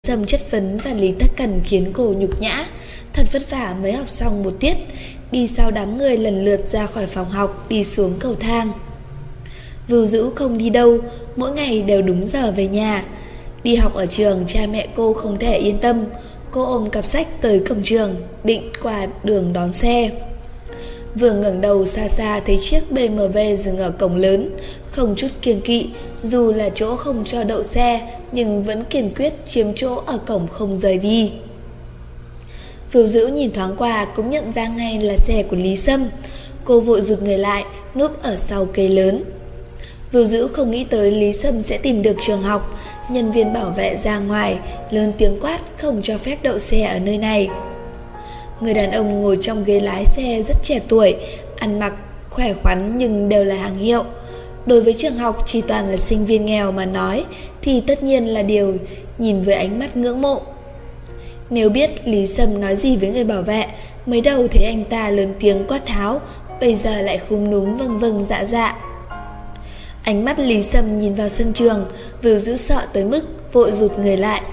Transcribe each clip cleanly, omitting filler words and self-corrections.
Sâm chất vấn và Lý Tắc Cẩn khiến cô nhục nhã. Thật vất vả mới học xong một tiết, đi sau đám người lần lượt ra khỏi phòng học, đi xuống cầu thang. Vưu Dữ không đi đâu, mỗi ngày đều đúng giờ về nhà. Đi học ở trường, cha mẹ cô không thể yên tâm. Cô ôm cặp sách tới cổng trường, định qua đường đón xe. Vừa ngẩng đầu xa xa thấy chiếc BMW dừng ở cổng lớn, không chút kiêng kỵ, dù là chỗ không cho đậu xe, nhưng vẫn kiên quyết chiếm chỗ ở cổng không rời đi. Vưu Dữ nhìn thoáng qua cũng nhận ra ngay là xe của Lý Sâm. Cô vội rụt người lại, núp ở sau cây lớn. Vưu Dữ không nghĩ tới Lý Sâm sẽ tìm được trường học. Nhân viên bảo vệ ra ngoài, lớn tiếng quát không cho phép đậu xe ở nơi này. Người đàn ông ngồi trong ghế lái xe rất trẻ tuổi, ăn mặc khỏe khoắn nhưng đều là hàng hiệu. Đối với trường học chỉ toàn là sinh viên nghèo mà nói thì tất nhiên là điều nhìn với ánh mắt ngưỡng mộ. Nếu biết Lý Sâm nói gì với người bảo vệ, mới đầu thấy anh ta lớn tiếng quát tháo, bây giờ lại khúm núm vâng vâng dạ dạ. Ánh mắt Lý Sâm nhìn vào sân trường, Vưu Dữ sợ tới mức vội rụt người lại.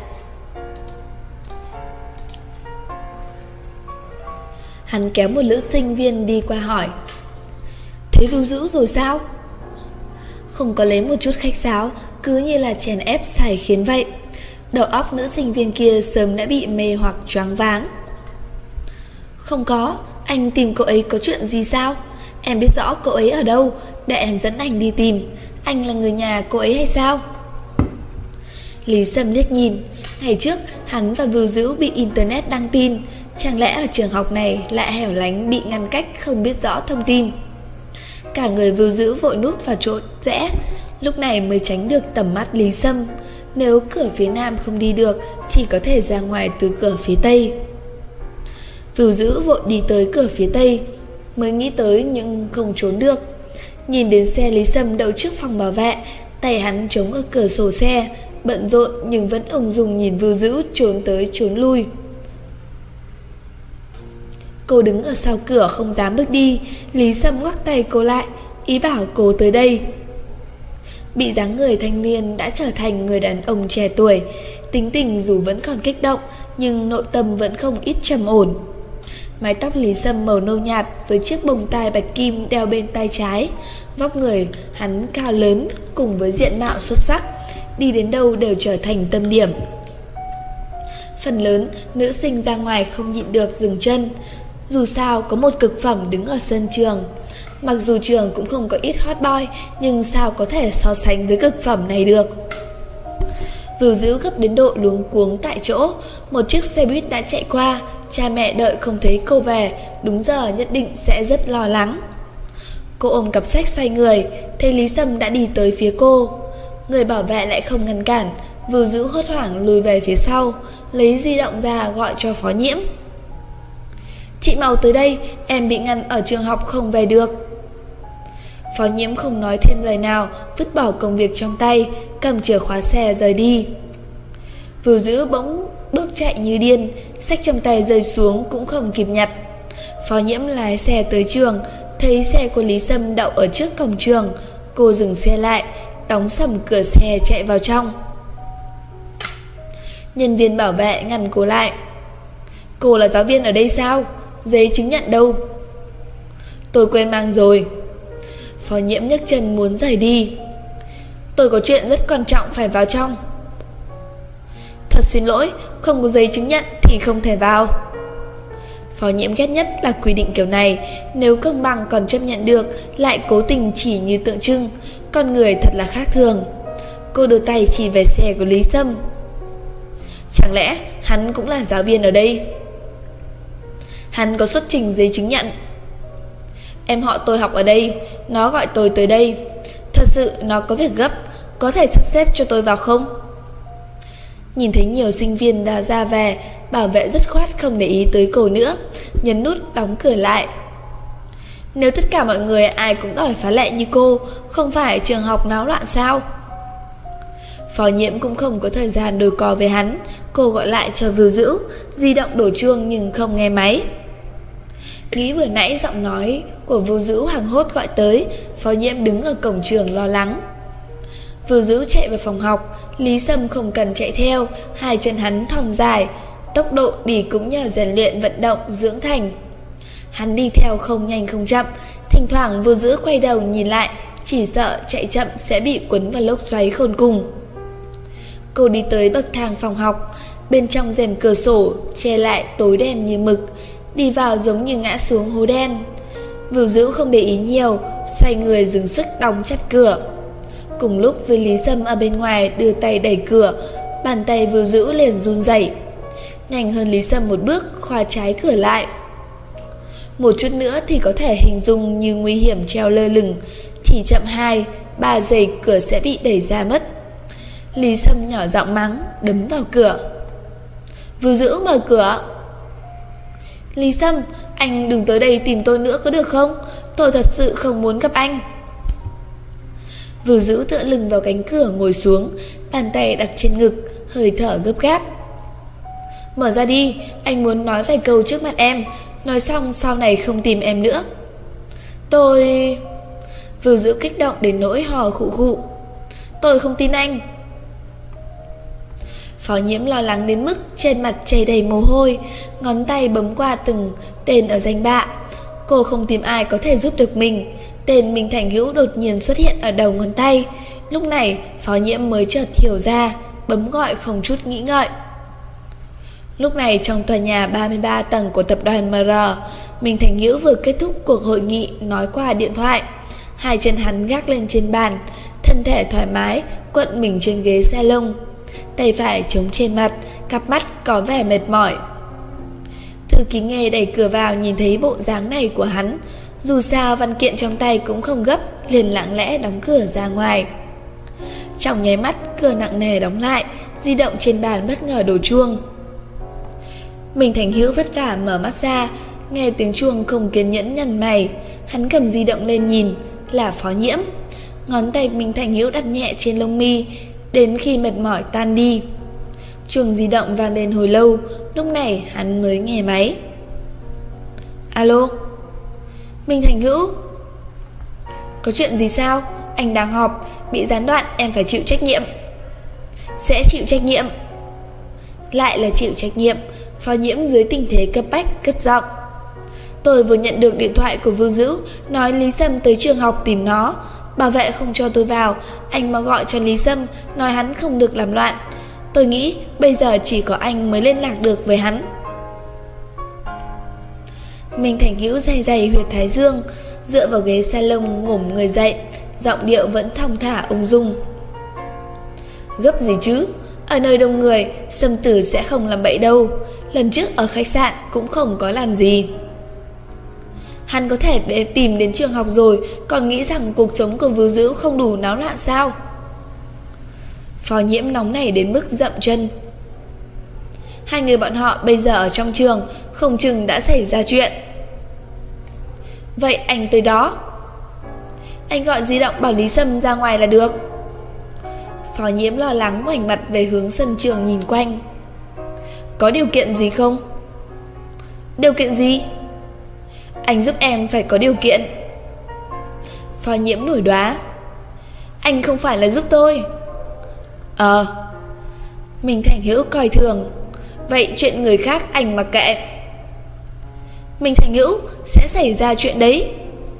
Hắn kéo một nữ sinh viên đi qua hỏi: "Thế Vưu Dữ rồi sao?" Không có lấy một chút khách sáo, cứ như là chèn ép sai khiến vậy. Đầu óc nữ sinh viên kia sớm đã bị mê hoặc choáng váng. "Không có, anh tìm cậu ấy có chuyện gì sao? Em biết rõ cậu ấy ở đâu, để em dẫn anh đi tìm. Anh là người nhà cô ấy hay sao?" Lý Sâm liếc nhìn. Ngày trước hắn và Vưu Dữ bị internet đăng tin, chẳng lẽ ở trường học này lại hẻo lánh bị ngăn cách không biết rõ thông tin. Cả người Vưu Dữ vội núp vào chỗ rẽ, lúc này mới tránh được tầm mắt Lý Sâm. Nếu cửa phía nam không đi được, chỉ có thể ra ngoài từ cửa phía tây. Vưu Dữ vội đi tới cửa phía tây, mới nghĩ tới nhưng không trốn được. Nhìn đến xe Lý Sâm đậu trước phòng bảo vệ, tay hắn chống ở cửa sổ xe, bận rộn nhưng vẫn ung dung nhìn Vưu Dữ trốn tới trốn lui. Cô đứng ở sau cửa không dám bước đi. Lý Sâm ngoắc tay cô lại, ý bảo cô tới đây. Bị dáng người thanh niên đã trở thành người đàn ông trẻ tuổi, tính tình dù vẫn còn kích động nhưng nội tâm vẫn không ít trầm ổn. Mái tóc Lý Sâm màu nâu nhạt với chiếc bông tai bạch kim đeo bên tay trái. Vóc người hắn cao lớn cùng với diện mạo xuất sắc, đi đến đâu đều trở thành tâm điểm. Phần lớn nữ sinh ra ngoài không nhịn được dừng chân. Dù sao có một cực phẩm đứng ở sân trường. Mặc dù trường cũng không có ít hot boy, nhưng sao có thể so sánh với cực phẩm này được. Vưu Dữ gấp đến độ luống cuống tại chỗ. Một chiếc xe buýt đã chạy qua. Cha mẹ đợi không thấy cô về, đúng giờ nhất định sẽ rất lo lắng. Cô ôm cặp sách xoay người, thấy Lý Sâm đã đi tới phía cô. Người bảo vệ lại không ngăn cản. Vưu Dữ hốt hoảng lùi về phía sau, lấy di động ra gọi cho Phó Nhiễm. "Chị mau tới đây, em bị ngăn ở trường học không về được." Phó Nhiễm không nói thêm lời nào, vứt bỏ công việc trong tay, cầm chìa khóa xe rời đi. Vưu Dữ bỗng bước chạy như điên, sách trong tay rơi xuống cũng không kịp nhặt. Phó Nhiễm lái xe tới trường, thấy xe của Lý Sâm đậu ở trước cổng trường. Cô dừng xe lại, đóng sầm cửa xe chạy vào trong. Nhân viên bảo vệ ngăn cô lại. "Cô là giáo viên ở đây sao? Giấy chứng nhận đâu?" "Tôi quên mang rồi." Phó Nhiễm nhấc chân muốn rời đi. "Tôi có chuyện rất quan trọng phải vào trong." "Thật xin lỗi, không có giấy chứng nhận thì không thể vào." Phó Nhiễm ghét nhất là quy định kiểu này. Nếu công bằng còn chấp nhận được, lại cố tình chỉ như tượng trưng. Con người thật là khác thường. Cô đưa tay chỉ về xe của Lý Sâm. "Chẳng lẽ hắn cũng là giáo viên ở đây?" "Hắn có xuất trình giấy chứng nhận." "Em họ tôi học ở đây, nó gọi tôi tới đây. Thật sự nó có việc gấp, có thể sắp xếp cho tôi vào không?" Nhìn thấy nhiều sinh viên đã ra về, bảo vệ dứt khoát không để ý tới cô nữa, nhấn nút đóng cửa lại. "Nếu tất cả mọi người ai cũng đòi phá lệ như cô, không phải trường học náo loạn sao?" Phó Nhiễm cũng không có thời gian đôi co với hắn. Cô gọi lại cho Vưu Dữ, di động đổ chuông nhưng không nghe máy. Nghĩ vừa nãy giọng nói của Vưu Dữ hoảng hốt gọi tới, Phó Nhiễm đứng ở cổng trường lo lắng. Vưu Dữ chạy vào phòng học, Lý Sâm không cần chạy theo, hai chân hắn thon dài, tốc độ đi cũng nhờ rèn luyện vận động dưỡng thành. Hắn đi theo không nhanh không chậm, thỉnh thoảng Vô Dữ quay đầu nhìn lại, chỉ sợ chạy chậm sẽ bị cuốn vào lốc xoáy khôn cùng. Cô đi tới bậc thang phòng học, bên trong rèm cửa sổ che lại tối đen như mực, đi vào giống như ngã xuống hố đen. Vô Dữ không để ý nhiều, xoay người dừng sức đóng chặt cửa. Cùng lúc với Lý Sâm ở bên ngoài đưa tay đẩy cửa, bàn tay Vô Dữ liền run rẩy. Nhanh hơn Lý Sâm một bước, khóa trái cửa lại. Một chút nữa thì có thể hình dung như nguy hiểm treo lơ lửng, chỉ chậm 2-3 giây cửa sẽ bị đẩy ra mất. Lý Sâm nhỏ giọng mắng, đấm vào cửa. Vô Dữ mở cửa. Lý Sâm, anh đừng tới đây tìm tôi nữa có được không? Tôi thật sự không muốn gặp anh. Vô Dữ tựa lưng vào cánh cửa ngồi xuống, bàn tay đặt trên ngực, hơi thở gấp gáp. Mở ra đi, anh muốn nói vài câu trước mặt em, nói xong sau này không tìm em nữa. Tôi... Vô Dữ kích động đến nỗi hò khụ khụ. Tôi không tin anh. Phó Nhiễm lo lắng đến mức trên mặt chảy đầy mồ hôi, ngón tay bấm qua từng tên ở danh bạ. Cô không tìm ai có thể giúp được mình. Tên Minh Thành Hữu đột nhiên xuất hiện ở đầu ngón tay. Lúc này Phó Nhiễm mới chợt hiểu ra, bấm gọi không chút nghĩ ngợi. Lúc này trong tòa nhà 33 tầng của tập đoàn MR, Minh Thành Hữu vừa kết thúc cuộc hội nghị nói qua điện thoại. Hai chân hắn gác lên trên bàn, thân thể thoải mái cuộn mình trên ghế salon, tay phải chống trên mặt, cặp mắt có vẻ mệt mỏi. Thư ký Nghê đẩy cửa vào nhìn thấy bộ dáng này của hắn, dù sao văn kiện trong tay cũng không gấp, liền lặng lẽ đóng cửa ra ngoài. Trong nháy mắt cửa nặng nề đóng lại, di động trên bàn bất ngờ đổ chuông. Minh Thành Hữu vất vả mở mắt ra, nghe tiếng chuông không kiên nhẫn nhăn mày. Hắn cầm di động lên nhìn, là Phó Nhiễm. Ngón tay Minh Thành Hữu đặt nhẹ trên lông mi, đến khi mệt mỏi tan đi. Chuông di động vang lên hồi lâu, lúc này hắn mới nghe máy. Alo. Minh Thành Hữu. Có chuyện gì sao? Anh đang họp, bị gián đoạn, em phải chịu trách nhiệm. Sẽ chịu trách nhiệm. Lại là chịu trách nhiệm. Phó Nhiễm dưới tình thế cấp bách cất giọng. Tôi vừa nhận được điện thoại của Vô Dữ, nói Lý Sâm tới trường học tìm nó. Bảo vệ không cho tôi vào, anh mà gọi cho Lý Sâm, nói hắn không được làm loạn. Tôi nghĩ bây giờ chỉ có anh mới liên lạc được với hắn. Minh Thành Hữu day day huyệt thái dương, dựa vào ghế salon ngổm người dậy, giọng điệu vẫn thong thả ung dung. Gấp gì chứ? Ở nơi đông người, Sâm Tử sẽ không làm bậy đâu. Lần trước ở khách sạn cũng không có làm gì. Hắn có thể để tìm đến trường học rồi, còn nghĩ rằng cuộc sống của Vô Dữ không đủ náo loạn sao? Phó Nhiễm nóng nảy đến mức dậm chân. Hai người bọn họ bây giờ ở trong trường, không chừng đã xảy ra chuyện. Vậy anh tới đó. Anh gọi di động bảo Lý Sâm ra ngoài là được. Phó Nhiễm lo lắng ngoảnh mặt về hướng sân trường nhìn quanh. Có điều kiện gì không? Điều kiện gì? Anh giúp em phải có điều kiện. Phó Nhiễm nổi đoá. Anh không phải là giúp tôi. Minh Thành Hữu coi thường. Vậy chuyện người khác anh mặc kệ. Minh Thành Hữu, sẽ xảy ra chuyện đấy.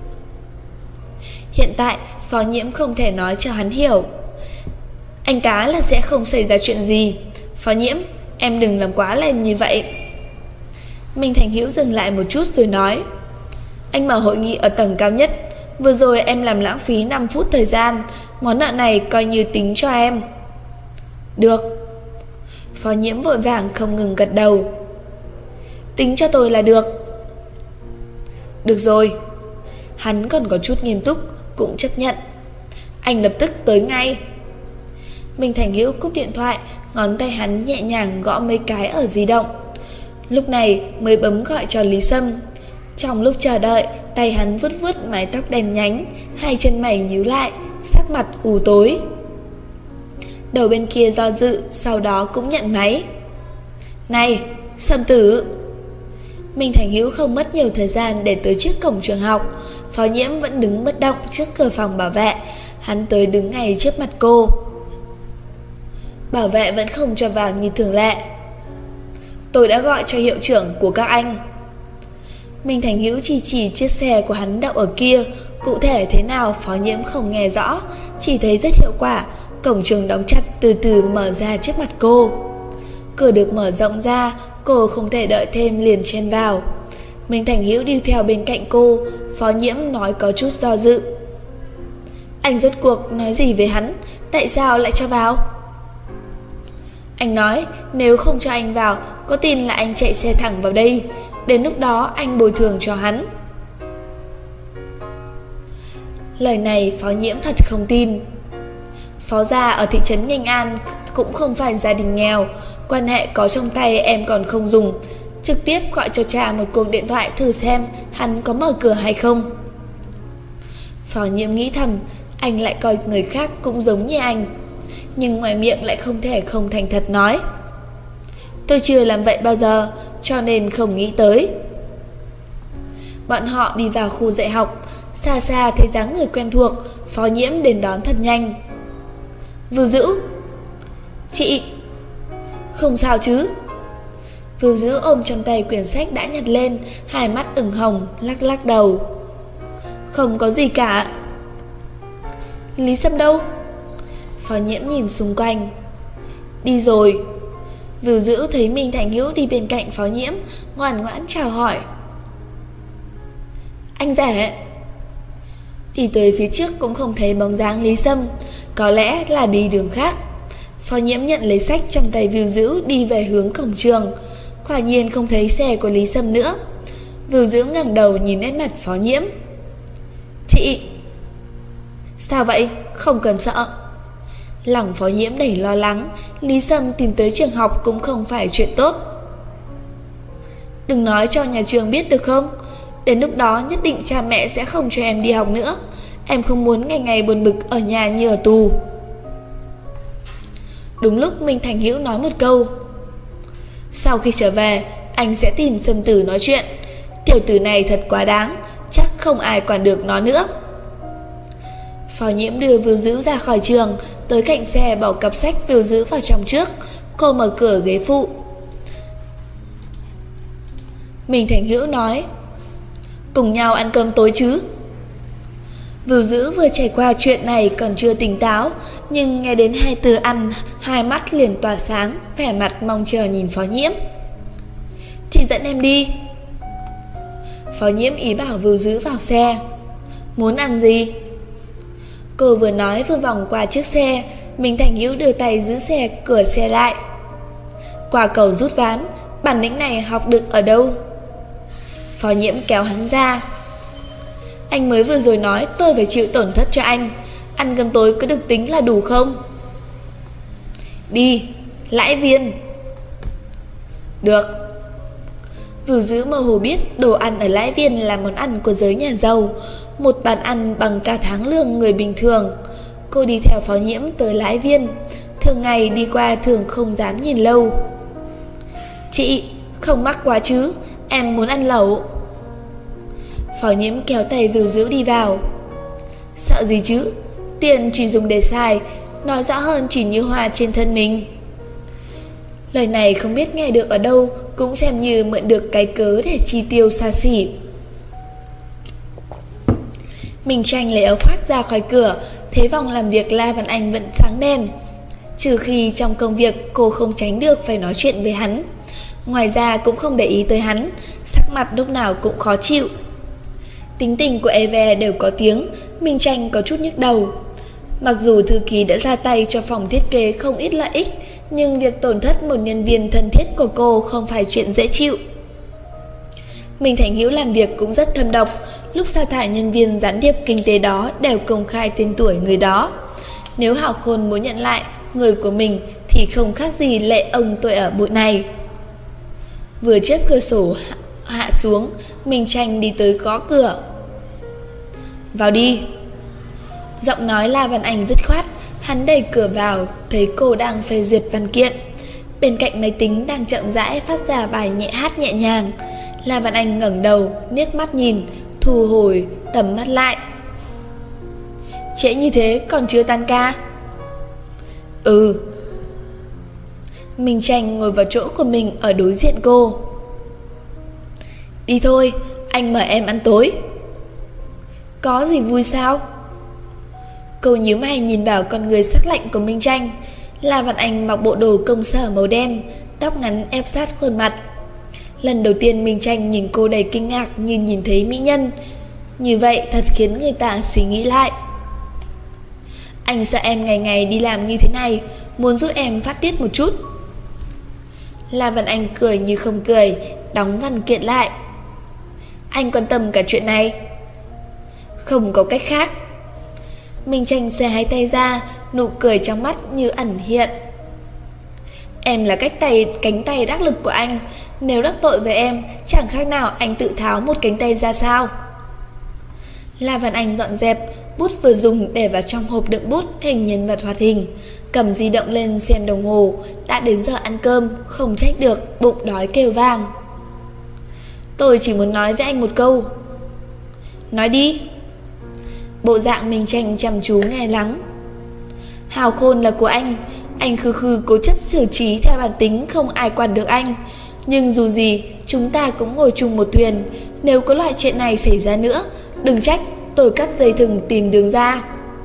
Hiện tại Phó Nhiễm không thể nói cho hắn hiểu. Anh cá là sẽ không xảy ra chuyện gì. Phó Nhiễm, em đừng làm quá lên như vậy. Minh Thành Hữu dừng lại một chút rồi nói. Anh mở hội nghị ở tầng cao nhất, vừa rồi em làm lãng phí 5 phút thời gian, món nợ này coi như tính cho em. Được. Phó Nhiễm vội vàng không ngừng gật đầu. Tính cho tôi là được. Được rồi. Hắn còn có chút nghiêm túc, cũng chấp nhận. Anh lập tức tới ngay. Minh Thành Hữu cúp điện thoại, ngón tay hắn nhẹ nhàng gõ mấy cái ở di động. Lúc này mới bấm gọi cho Lý Sâm. Trong lúc chờ đợi, tay hắn vuốt vuốt mái tóc đen nhánh, hai chân mày nhíu lại, sắc mặt u tối. Đầu bên kia do dự, sau đó cũng nhận máy. Này, Sâm Tử. Minh Thành Hữu không mất nhiều thời gian để tới trước cổng trường học. Phó Nhiễm vẫn đứng bất động trước cửa phòng bảo vệ. Hắn tới đứng ngay trước mặt cô. Bảo vệ vẫn không cho vào như thường lệ. Tôi đã gọi cho hiệu trưởng của các anh. Minh Thành Hữu chỉ chiếc xe của hắn đậu ở kia. Cụ thể thế nào Phó Nhiễm không nghe rõ, chỉ thấy rất hiệu quả. Cổng trường đóng chặt từ từ mở ra trước mặt cô. Cửa được mở rộng ra, cô không thể đợi thêm liền chen vào. Minh Thành Hữu đi theo bên cạnh cô. Phó Nhiễm nói có chút do dự. Anh rốt cuộc nói gì với hắn? Tại sao lại cho vào? Anh nói nếu không cho anh vào, có tin là anh chạy xe thẳng vào đây. Đến lúc đó anh bồi thường cho hắn. Lời này Phó Nhiễm thật không tin. Phó gia ở thị trấn Nghênh An cũng không phải gia đình nghèo. Quan hệ có trong tay em còn không dùng. Trực tiếp gọi cho cha một cuộc điện thoại thử xem hắn có mở cửa hay không. Phó Nhiễm nghĩ thầm, anh lại coi người khác cũng giống như anh, nhưng ngoài miệng lại không thể không thành thật nói. Tôi chưa làm vậy bao giờ, cho nên không nghĩ tới. Bọn họ đi vào khu dạy học. Xa xa thấy dáng người quen thuộc. Phó Nhiễm đến đón thật nhanh. Vưu Dữ. Chị. Không sao chứ? Vưu Dữ ôm trong tay quyển sách đã nhặt lên, hai mắt ửng hồng, lắc lắc đầu. Không có gì cả. Lý Sâm đâu? Phó Nhiễm nhìn xung quanh. Đi rồi. Vưu Dữ thấy Minh Thành Hữu đi bên cạnh Phó Nhiễm, ngoan ngoãn chào hỏi. Anh rể. Đi tới phía trước cũng không thấy bóng dáng Lý Sâm, có lẽ là đi đường khác. Phó Nhiễm nhận lấy sách trong tay Vưu Dữ, đi về hướng cổng trường. Quả nhiên không thấy xe của Lý Sâm nữa. Vưu Dữ ngẩng đầu nhìn nét mặt Phó Nhiễm. Chị. Sao vậy? Không cần sợ. Lòng Phó Nhiễm đầy lo lắng. Lý Sâm tìm tới trường học cũng không phải chuyện tốt. Đừng nói cho nhà trường biết được không? Đến lúc đó nhất định cha mẹ sẽ không cho em đi học nữa. Em không muốn ngày ngày buồn bực ở nhà như ở tù. Đúng lúc Minh Thành Hữu nói một câu. Sau khi trở về, anh sẽ tìm Sâm Tử nói chuyện. Tiểu tử này thật quá đáng, chắc không ai quản được nó nữa. Phó Nhiễm đưa Vưu Dữ ra khỏi trường, tới cạnh xe bỏ cặp sách Vưu Dữ vào trong trước. Cô mở cửa ghế phụ. Minh Thành Hữu nói. Cùng nhau ăn cơm tối chứ? Vưu Dữ vừa trải qua chuyện này còn chưa tỉnh táo, nhưng nghe đến hai từ ăn, hai mắt liền tỏa sáng, vẻ mặt mong chờ nhìn Phó Nhiễm. Chị dẫn em đi. Phó Nhiễm ý bảo Vưu Dữ vào xe. Muốn ăn gì? Cô vừa nói vừa vòng qua chiếc xe. Minh Thành Hữu đưa tay giữ xe, cửa xe lại. Quả cầu rút ván, bản lĩnh này học được ở đâu? Phó Nhiễm kéo hắn ra. Anh mới vừa rồi nói tôi phải chịu tổn thất cho anh. Ăn cơm tối có được tính là đủ không? Đi, lãi viên. Được. Vưu Dữ mơ hồ biết đồ ăn ở lãi viên là món ăn của giới nhà giàu, một bàn ăn bằng cả tháng lương người bình thường. Cô đi theo Phó Nhiễm tới lãi viên. Thường ngày đi qua thường không dám nhìn lâu. Chị, không mắc quá chứ? Em muốn ăn lẩu. Phó Nhiễm kéo tay Vưu Dữ đi vào. Sợ gì chứ? Tiền chỉ dùng để xài, nói rõ hơn chỉ như hoa trên thân mình. Lời này không biết nghe được ở đâu, cũng xem như mượn được cái cớ để chi tiêu xa xỉ. Minh Tranh lấy áo khoác ra khỏi cửa, thấy phòng làm việc La Văn Anh vẫn sáng đèn. Trừ khi trong công việc cô không tránh được phải nói chuyện với hắn, ngoài ra cũng không để ý tới hắn, sắc mặt lúc nào cũng khó chịu. Tính tình của Eve đều có tiếng, Minh Tranh có chút nhức đầu. Mặc dù thư ký đã ra tay cho phòng thiết kế không ít lợi ích, nhưng việc tổn thất một nhân viên thân thiết của cô không phải chuyện dễ chịu. Minh Thành Hữu làm việc cũng rất thâm độc, lúc sa thải nhân viên gián điệp kinh tế đó đều công khai tên tuổi người đó. Nếu Hạo Khôn muốn nhận lại người của mình thì không khác gì lệ ông tuổi ở bụi này. Vừa chớp cửa sổ hạ xuống, Minh Tranh đi tới gõ cửa. Vào đi. Giọng nói La Văn Anh dứt khoát. Hắn đẩy cửa vào, thấy cô đang phê duyệt văn kiện. Bên cạnh máy tính đang chậm rãi phát ra bài hát nhẹ nhàng. La Văn Anh ngẩng đầu, liếc mắt nhìn, thu hồi tầm mắt lại. Trễ như thế còn chưa tan ca? Ừ. Minh Tranh ngồi vào chỗ của mình ở đối diện cô. Đi thôi, anh mời em ăn tối. Có gì vui sao? Cô nhíu mày nhìn vào con người sắc lạnh của Minh Tranh. La Văn Anh mặc bộ đồ công sở màu đen, tóc ngắn ép sát khuôn mặt. Lần đầu tiên Minh Tranh nhìn cô đầy kinh ngạc như nhìn thấy mỹ nhân. Như vậy thật khiến người ta suy nghĩ lại. Anh sợ em ngày ngày đi làm như thế này, muốn giúp em phát tiết một chút. La Văn Anh cười như không cười, đóng văn kiện lại. Anh quan tâm cả chuyện này. Không có cách khác. Minh Tranh xòe hai tay ra, nụ cười trong mắt như ẩn hiện. Em là cánh tay đắc lực của anh. Nếu đắc tội với em, chẳng khác nào anh tự tháo một cánh tay ra sao. La Văn Anh dọn dẹp, bút vừa dùng để vào trong hộp đựng bút hình nhân vật hoạt hình. Cầm di động lên xem đồng hồ. Đã đến giờ ăn cơm, không trách được, bụng đói kêu vang. Tôi chỉ muốn nói với anh một câu. Nói đi. Bộ dạng Minh Tranh chăm chú nghe lắng. Hào khôn là của anh khư cố chấp xử trí theo bản tính không ai quản được anh. Nhưng dù gì, chúng ta cũng ngồi chung một thuyền. Nếu có loại chuyện này xảy ra nữa, đừng trách tôi cắt dây thừng tìm đường ra.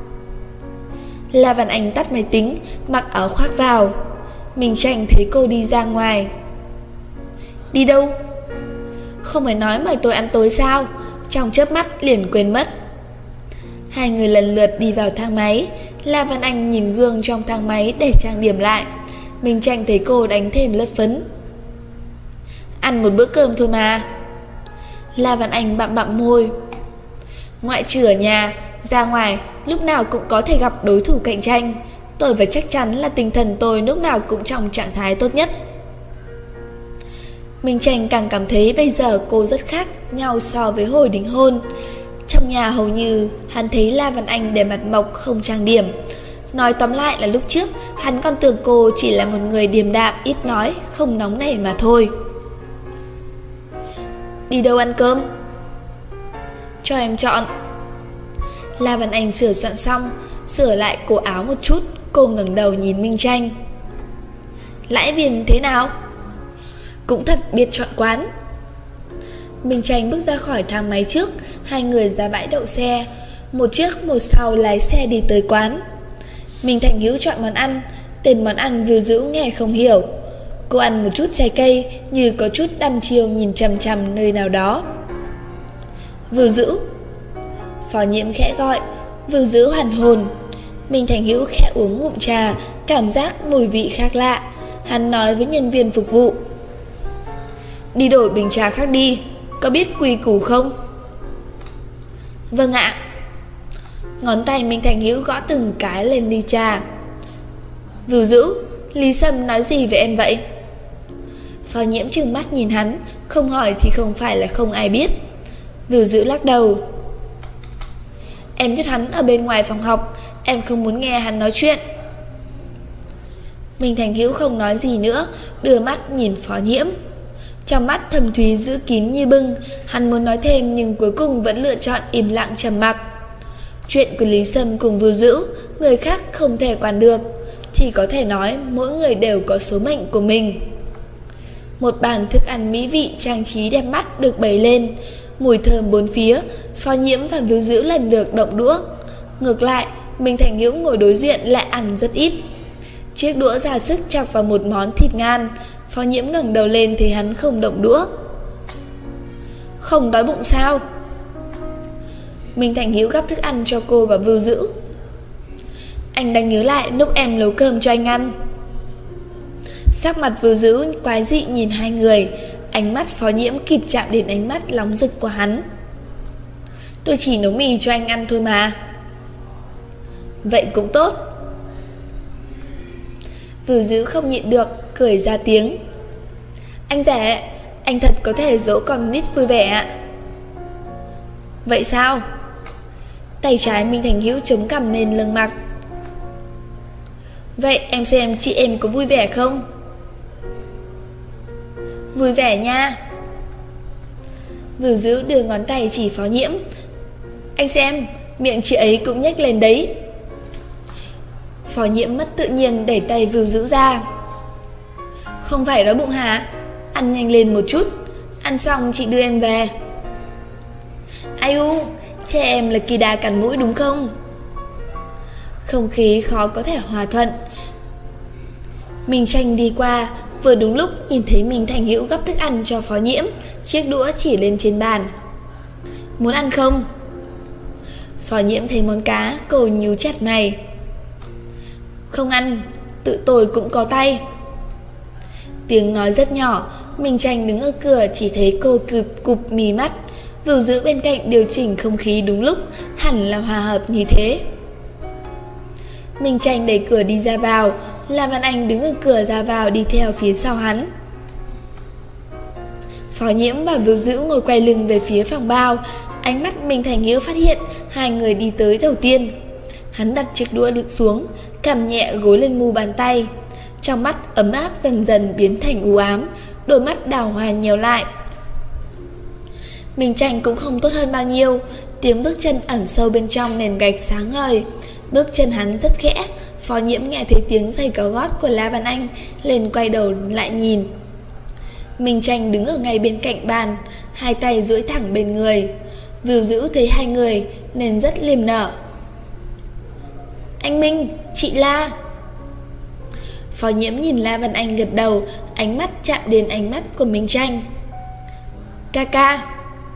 La Văn Anh tắt máy tính, mặc áo khoác vào. Minh Tranh thấy cô đi ra ngoài. Đi đâu? Không phải nói mời tôi ăn tối sao? Trong chớp mắt liền quên mất. Hai người lần lượt đi vào thang máy. La Văn Anh nhìn gương trong thang máy để trang điểm lại. Minh Tranh thấy cô đánh thêm lớp phấn. Ăn một bữa cơm thôi mà. La Văn Anh bặm bặm môi. Ngoại trừ ở nhà, ra ngoài lúc nào cũng có thể gặp đối thủ cạnh tranh. Tôi phải chắc chắn là tinh thần tôi lúc nào cũng trong trạng thái tốt nhất. Minh Tranh càng cảm thấy bây giờ cô rất khác nhau so với hồi đính hôn. Trong nhà hầu như hắn thấy La Văn Anh để mặt mộc không trang điểm. Nói tóm lại là lúc trước hắn còn tưởng cô chỉ là một người điềm đạm, ít nói, không nóng nảy mà thôi. Đi đâu ăn cơm? Cho em chọn. La Văn Anh sửa soạn xong, sửa lại cổ áo một chút. Cô ngẩng đầu nhìn Minh Tranh. Lãi Viên thế nào? Cũng thật biết chọn quán. Minh Tranh bước ra khỏi thang máy trước. Hai người ra bãi đậu xe. Một trước một sau lái xe đi tới quán. Minh Thành Hữu chọn món ăn. Tên món ăn Vưu Dữ nghe không hiểu. Cô ăn một chút trái cây, như có chút đăm chiêu nhìn chằm chằm nơi nào đó. Vưu Dữ. Phó Nhiễm khẽ gọi. Vưu Dữ hoàn hồn. Minh Thành Hữu khẽ uống ngụm trà, cảm giác mùi vị khác lạ. Hắn nói với nhân viên phục vụ. Đi đổi bình trà khác đi. Có biết quy củ không? Vâng ạ. Ngón tay Minh Thành Hữu gõ từng cái lên ly trà. Vưu Dữ, Lý Sâm nói gì với em vậy? Phó Nhiễm trừng mắt nhìn hắn. Không hỏi thì không phải là không ai biết. Vưu Dữ lắc đầu. Em nhốt hắn ở bên ngoài phòng học. Em không muốn nghe hắn nói chuyện. Minh Thành Hữu không nói gì nữa, đưa mắt nhìn Phó Nhiễm. Trong mắt thầm thúy giữ kín như bưng. Hắn muốn nói thêm nhưng cuối cùng vẫn lựa chọn im lặng trầm mặc. Chuyện của Lý Sâm cùng Vưu Dữ, người khác không thể quản được. Chỉ có thể nói mỗi người đều có số mệnh của mình. Một bàn thức ăn mỹ vị trang trí đẹp mắt được bày lên. Mùi thơm bốn phía. Phó Nhiễm và Vưu Dữ lần lượt động đũa. Ngược lại, Minh Thành Hữu ngồi đối diện lại ăn rất ít. Chiếc đũa ra sức chọc vào một món thịt ngan. Phó Nhiễm ngẩng đầu lên thì hắn không động đũa. Không đói bụng sao? Minh Thành Hữu gắp thức ăn cho cô và Vưu Dữ. Anh đang nhớ lại lúc em nấu cơm cho anh ăn. Sắc mặt Vưu Dữ quái dị nhìn hai người. Ánh mắt Phó Nhiễm kịp chạm đến ánh mắt nóng rực của hắn. Tôi chỉ nấu mì cho anh ăn thôi mà. Vậy cũng tốt. Vưu Dữ không nhịn được, cười ra tiếng. Anh rể, anh thật có thể dỗ con nít vui vẻ ạ. Vậy sao? Tay trái Minh Thành Hữu chống cằm lên lưng mặc. Vậy em xem chị em có vui vẻ không? Vui vẻ nha. Vưu Dữ đưa ngón tay chỉ Phó Nhiễm. Anh xem, miệng chị ấy cũng nhếch lên đấy. Phó Nhiễm mất tự nhiên đẩy tay Vưu Dữ ra. Không phải đói bụng hả? Ăn nhanh lên một chút, ăn xong chị đưa em về. Ai u, trẻ em là kỳ đà cắn mũi đúng không? Không khí khó có thể hòa thuận. Minh Tranh đi qua, vừa đúng lúc nhìn thấy Minh Thành Hữu gắp thức ăn cho Phó Nhiễm, chiếc đũa chỉ lên trên bàn. Muốn ăn không? Phó Nhiễm thấy món cá, cô nhíu chặt mày. Không ăn, tự tôi cũng có tay. Tiếng nói rất nhỏ, Minh Tranh đứng ở cửa chỉ thấy cô cụp mí mắt. Vưu Dữ bên cạnh điều chỉnh không khí đúng lúc, hẳn là hòa hợp như thế. Minh Tranh đẩy cửa đi ra vào, La Văn Anh đứng ở cửa ra vào đi theo phía sau hắn. Phó Nhiễm và Vưu Dữ ngồi quay lưng về phía phòng bao. Ánh mắt Minh Thành Hữu phát hiện hai người đi tới đầu tiên. Hắn đặt chiếc đũa xuống, cầm nhẹ gối lên mu bàn tay. Trong mắt ấm áp dần dần biến thành u ám, đôi mắt đào hoa nhèo lại. Minh Tranh cũng không tốt hơn bao nhiêu. Tiếng bước chân ẩn sâu bên trong nền gạch sáng ngời. Bước chân hắn rất khẽ. Phó Nhiễm nghe thấy tiếng giày cao gót của La Văn Anh, lên quay đầu lại nhìn. Minh Tranh đứng ở ngay bên cạnh bàn, hai tay duỗi thẳng bên người. Vưu Dữ thấy hai người nên rất liềm nở. Anh Minh, chị La. Phó Nhiễm nhìn La Văn Anh gật đầu, ánh mắt chạm đến ánh mắt của Minh Tranh. Ca ca.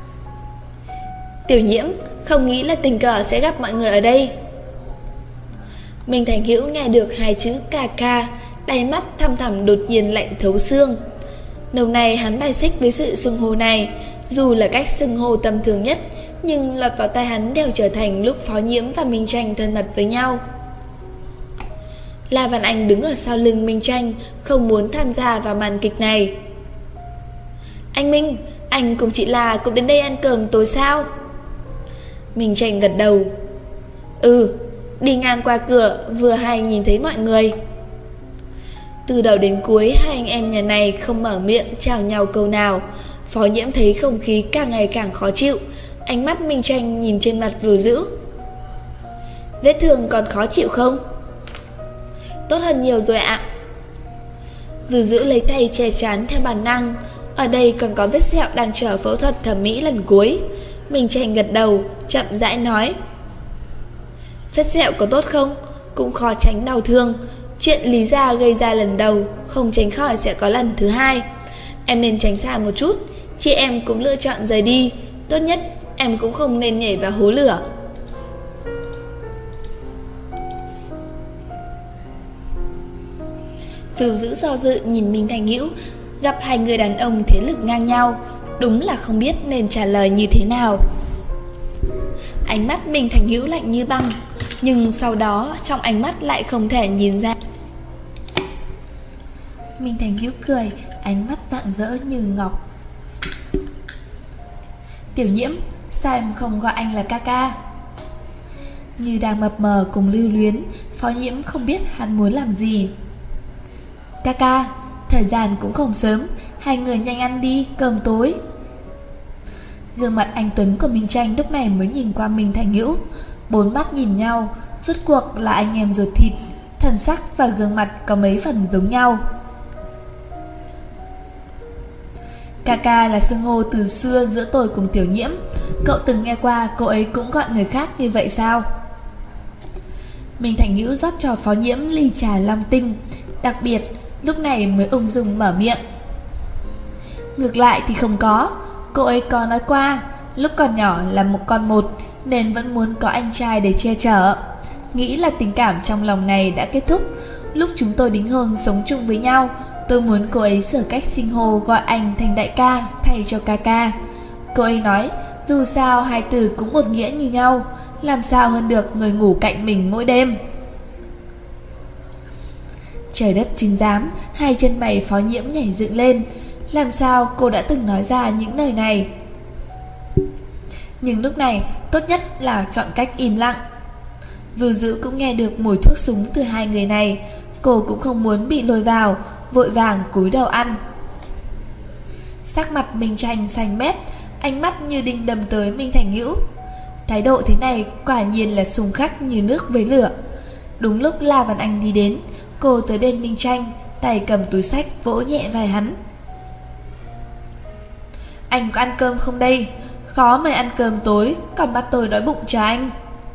Tiểu Nhiễm, không nghĩ là tình cờ sẽ gặp mọi người ở đây. Minh Thành Hữu nghe được hai chữ ca ca, đáy mắt thăm thẳm đột nhiên lạnh thấu xương. Lâu nay hắn bài xích với sự xưng hô này, dù là cách xưng hô tầm thường nhất, nhưng lọt vào tai hắn đều trở thành lúc Phó Nhiễm và Minh Tranh thân mật với nhau. La Văn Anh đứng ở sau lưng Minh Tranh, không muốn tham gia vào màn kịch này. Anh Minh, anh cùng chị La cũng đến đây ăn cơm tối sao? Minh Tranh gật đầu. Đi ngang qua cửa vừa hay nhìn thấy mọi người. Từ đầu đến cuối hai anh em nhà này không mở miệng chào nhau câu nào. Phó Nhiễm thấy không khí càng ngày càng khó chịu. Ánh mắt Minh Tranh nhìn trên mặt Vưu Dữ. Vết thương còn khó chịu không? Tốt hơn nhiều rồi ạ. Vưu Dữ lấy tay che chắn theo bản năng. Ở đây còn có vết sẹo đang chờ phẫu thuật thẩm mỹ lần cuối. Minh Tranh gật đầu, chậm rãi nói. Vết sẹo có tốt không? Cũng khó tránh đau thương. Chuyện lý gia gây ra lần đầu, không tránh khỏi sẽ có lần thứ hai. Em nên tránh xa một chút. Chị em cũng lựa chọn rời đi. Tốt nhất em cũng không nên nhảy vào hố lửa. Vưu Dữ do dự nhìn Minh Thành Hữu, gặp hai người đàn ông thế lực ngang nhau, đúng là không biết nên trả lời như thế nào. Ánh mắt Minh Thành Hữu lạnh như băng, nhưng sau đó trong ánh mắt lại không thể nhìn ra. Minh Thành Hữu cười, ánh mắt rạng rỡ như ngọc. Tiểu Nhiễm, sao em không gọi anh là ca ca? Như đang mập mờ cùng lưu luyến, Phó Nhiễm không biết hắn muốn làm gì. Ca ca, thời gian cũng không sớm, hai người nhanh ăn đi, cơm tối. Gương mặt anh tuấn của Minh Tranh lúc này mới nhìn qua Minh Thành Hữu. Bốn mắt nhìn nhau, rốt cuộc là anh em ruột thịt, thần sắc và gương mặt có mấy phần giống nhau. Ca ca là xưng hô từ xưa giữa tôi cùng Tiểu Nhiễm. Cậu từng nghe qua cô ấy cũng gọi người khác như vậy sao? Minh Thành Hữu rót cho Phó Nhiễm ly trà long tinh, đặc biệt lúc này mới ung dung mở miệng. Ngược lại thì không có. Cô ấy có nói qua lúc còn nhỏ là một con một nên vẫn muốn có anh trai để che chở. Nghĩ là tình cảm trong lòng này đã kết thúc. Lúc chúng tôi đính hôn sống chung với nhau, tôi muốn cô ấy sửa cách xưng hô gọi anh thành đại ca thay cho ca ca. Cô ấy nói dù sao hai từ cũng một nghĩa như nhau, làm sao hơn được người ngủ cạnh mình mỗi đêm. Trời đất chứng giám, hai chân mày Phó Nhiễm nhảy dựng lên. Làm sao cô đã từng nói ra những lời này? Nhưng lúc này tốt nhất là chọn cách im lặng. Vưu Dữ cũng nghe được mùi thuốc súng từ hai người này. Cô cũng không muốn bị lôi vào, vội vàng cúi đầu ăn. Sắc mặt Minh Tranh xanh mét, ánh mắt như đinh đâm tới Minh Thành Hữu. Thái độ thế này quả nhiên là xung khắc như nước với lửa. Đúng lúc La Văn Anh đi đến, cô tới bên Minh Tranh, tay cầm túi xách vỗ nhẹ vai hắn. Anh có ăn cơm không đây? Khó mời ăn cơm tối, còn bắt tôi đói bụng chờ anh.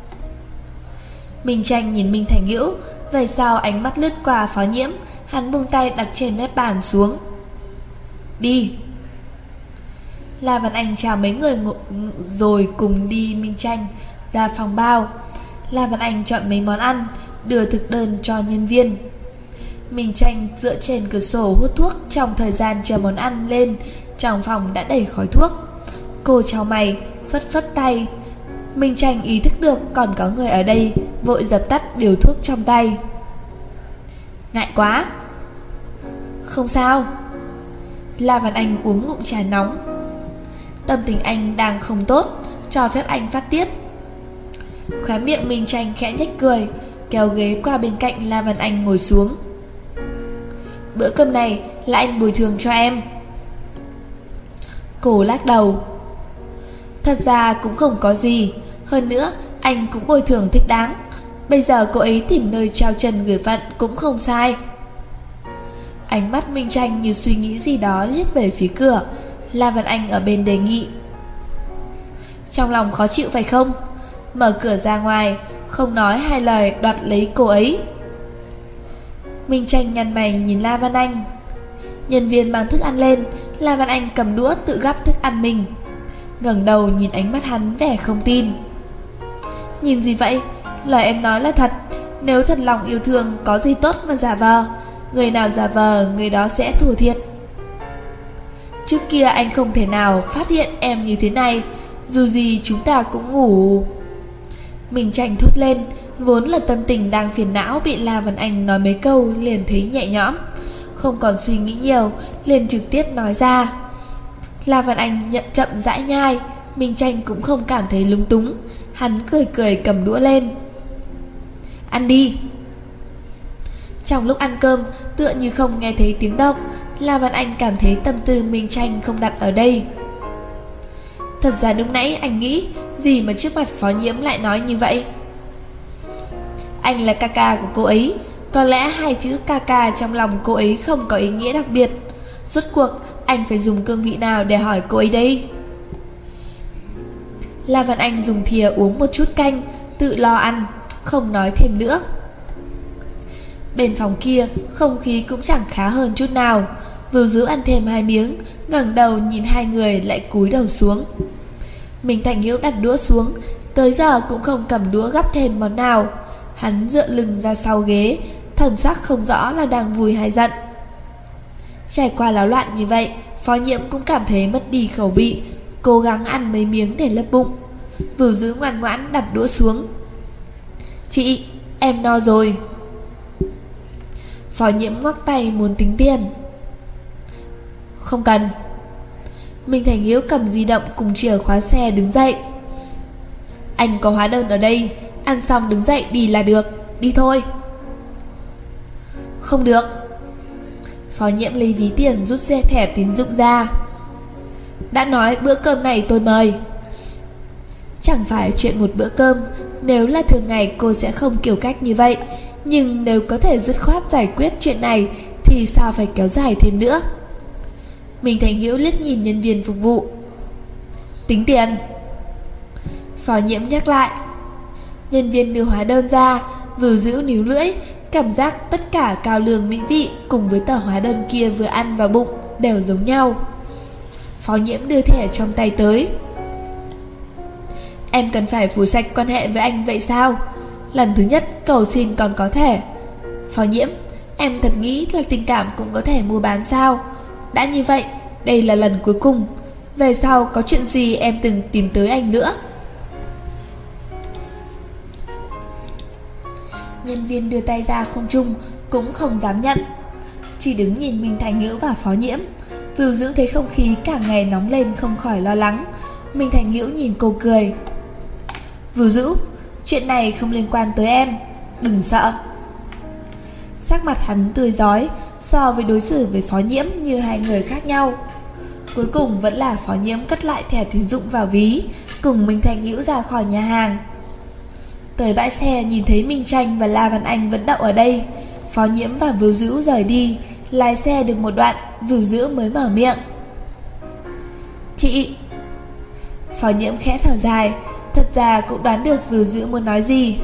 Minh Tranh nhìn Minh Thành Hữu, về sau ánh mắt lướt qua Phó Nhiễm, hắn buông tay đặt trên mép bàn xuống. Đi. La Văn Anh chào mấy người rồi cùng đi Minh Tranh ra phòng bao. La Văn Anh chọn mấy món ăn, đưa thực đơn cho nhân viên. Minh Tranh dựa trên cửa sổ hút thuốc. Trong thời gian chờ món ăn lên, trong phòng đã đầy khói thuốc. Cô chau mày, phất phất tay. Minh Tranh ý thức được còn có người ở đây, vội dập tắt điều thuốc trong tay. Ngại quá. Không sao. La Văn Anh uống ngụm trà nóng. Tâm tình anh đang không tốt, cho phép anh phát tiết. Khóe miệng Minh Tranh khẽ nhếch cười, kéo ghế qua bên cạnh La Văn Anh ngồi xuống. Bữa cơm này là anh bồi thường cho em. Cô lắc đầu. Thật ra cũng không có gì. Hơn nữa anh cũng bồi thường thích đáng. Bây giờ cô ấy tìm nơi trao chân gửi phận cũng không sai. Ánh mắt Minh Tranh như suy nghĩ gì đó liếc về phía cửa. La Văn Anh ở bên đề nghị. Trong lòng khó chịu phải không? Mở cửa ra ngoài, không nói hai lời đoạt lấy cô ấy. Minh Tranh nhăn mày nhìn La Văn Anh. Nhân viên mang thức ăn lên, La Văn Anh cầm đũa tự gắp thức ăn mình. Ngẩng đầu nhìn ánh mắt hắn vẻ không tin. Nhìn gì vậy? Lời em nói là thật. Nếu thật lòng yêu thương có gì tốt mà giả vờ. Người nào giả vờ người đó sẽ thua thiệt. Trước kia anh không thể nào phát hiện em như thế này. Dù gì chúng ta cũng ngủ. Minh Tranh thốt lên. Vốn là tâm tình đang phiền não, bị La Văn Anh nói mấy câu liền thấy nhẹ nhõm. Không còn suy nghĩ nhiều, liền trực tiếp nói ra. La Văn Anh nhận chậm rãi nhai. Minh Tranh cũng không cảm thấy lúng túng. Hắn cười cười cầm đũa lên. Ăn đi. Trong lúc ăn cơm, tựa như không nghe thấy tiếng động. La Văn Anh cảm thấy tâm tư Minh Tranh không đặt ở đây. Thật ra lúc nãy anh nghĩ gì mà trước mặt Phó Nhiễm lại nói như vậy. Anh là ca ca của cô ấy. Có lẽ hai chữ ca ca trong lòng cô ấy không có ý nghĩa đặc biệt. Rốt cuộc anh phải dùng cương vị nào để hỏi cô ấy đây? La Văn Anh dùng thìa uống một chút canh, tự lo ăn, không nói thêm nữa. Bên phòng kia không khí cũng chẳng khá hơn chút nào. Vưu Dữ ăn thêm 2 miếng, ngẩng đầu nhìn hai người lại cúi đầu xuống. Minh Thành Hữu đặt đũa xuống, tới giờ cũng không cầm đũa gắp thêm món nào. Hắn dựa lưng ra sau ghế, thần sắc không rõ là đang vui hay giận. Trải qua náo loạn như vậy, Phó Nhiễm cũng cảm thấy mất đi khẩu vị, cố gắng ăn mấy miếng để lấp bụng. Vưu Dữ ngoan ngoãn đặt đũa xuống. Chị, em no rồi. Phó Nhiễm ngoắc tay muốn tính tiền. Không cần. Minh Thành Hữu cầm di động cùng chìa khóa xe đứng dậy. Anh có hóa đơn ở đây, ăn xong đứng dậy đi là được. Đi thôi. Không được. Phó Nhiễm lấy ví tiền rút xe thẻ tín dụng ra. Đã nói bữa cơm này tôi mời. Chẳng phải chuyện một bữa cơm. Nếu là thường ngày cô sẽ không kiểu cách như vậy. Nhưng nếu có thể dứt khoát giải quyết chuyện này thì sao phải kéo dài thêm nữa. Minh Thành Hữu liếc nhìn nhân viên phục vụ. Tính tiền. Phó Nhiễm nhắc lại. Nhân viên đưa hóa đơn ra. Vưu Dữ níu lưỡi, cảm giác tất cả cao lương mỹ vị cùng với tờ hóa đơn kia vừa ăn vào bụng đều giống nhau. Phó Nhiễm đưa thẻ trong tay tới. Em cần phải phủ sạch quan hệ với anh vậy sao? Lần thứ nhất cầu xin còn có thể. Phó Nhiễm, em thật nghĩ là tình cảm cũng có thể mua bán sao? Đã như vậy, đây là lần cuối cùng. Về sau có chuyện gì em từng tìm tới anh nữa. Nhân viên đưa tay ra không trung, cũng không dám nhận, chỉ đứng nhìn Minh Thành Hữu và Phó Nhiễm. Vưu Dữ thấy không khí càng ngày nóng lên không khỏi lo lắng. Minh Thành Hữu nhìn cô cười. Vưu Dữ, chuyện này không liên quan tới em, đừng sợ. Sắc mặt hắn tươi rói, so với đối xử với Phó Nhiễm như hai người khác nhau. Cuối cùng vẫn là Phó Nhiễm cất lại thẻ tín dụng vào ví, cùng Minh Thành Hữu ra khỏi nhà hàng. Tới bãi xe nhìn thấy Minh Tranh và La Văn Anh vẫn đậu ở đây. Phó Nhiễm và Vưu Dữ rời đi, Lái xe được một đoạn, Vưu Dữ mới mở miệng. Chị. Phó Nhiễm khẽ thở dài, thật ra cũng đoán được Vưu Dữ muốn nói gì.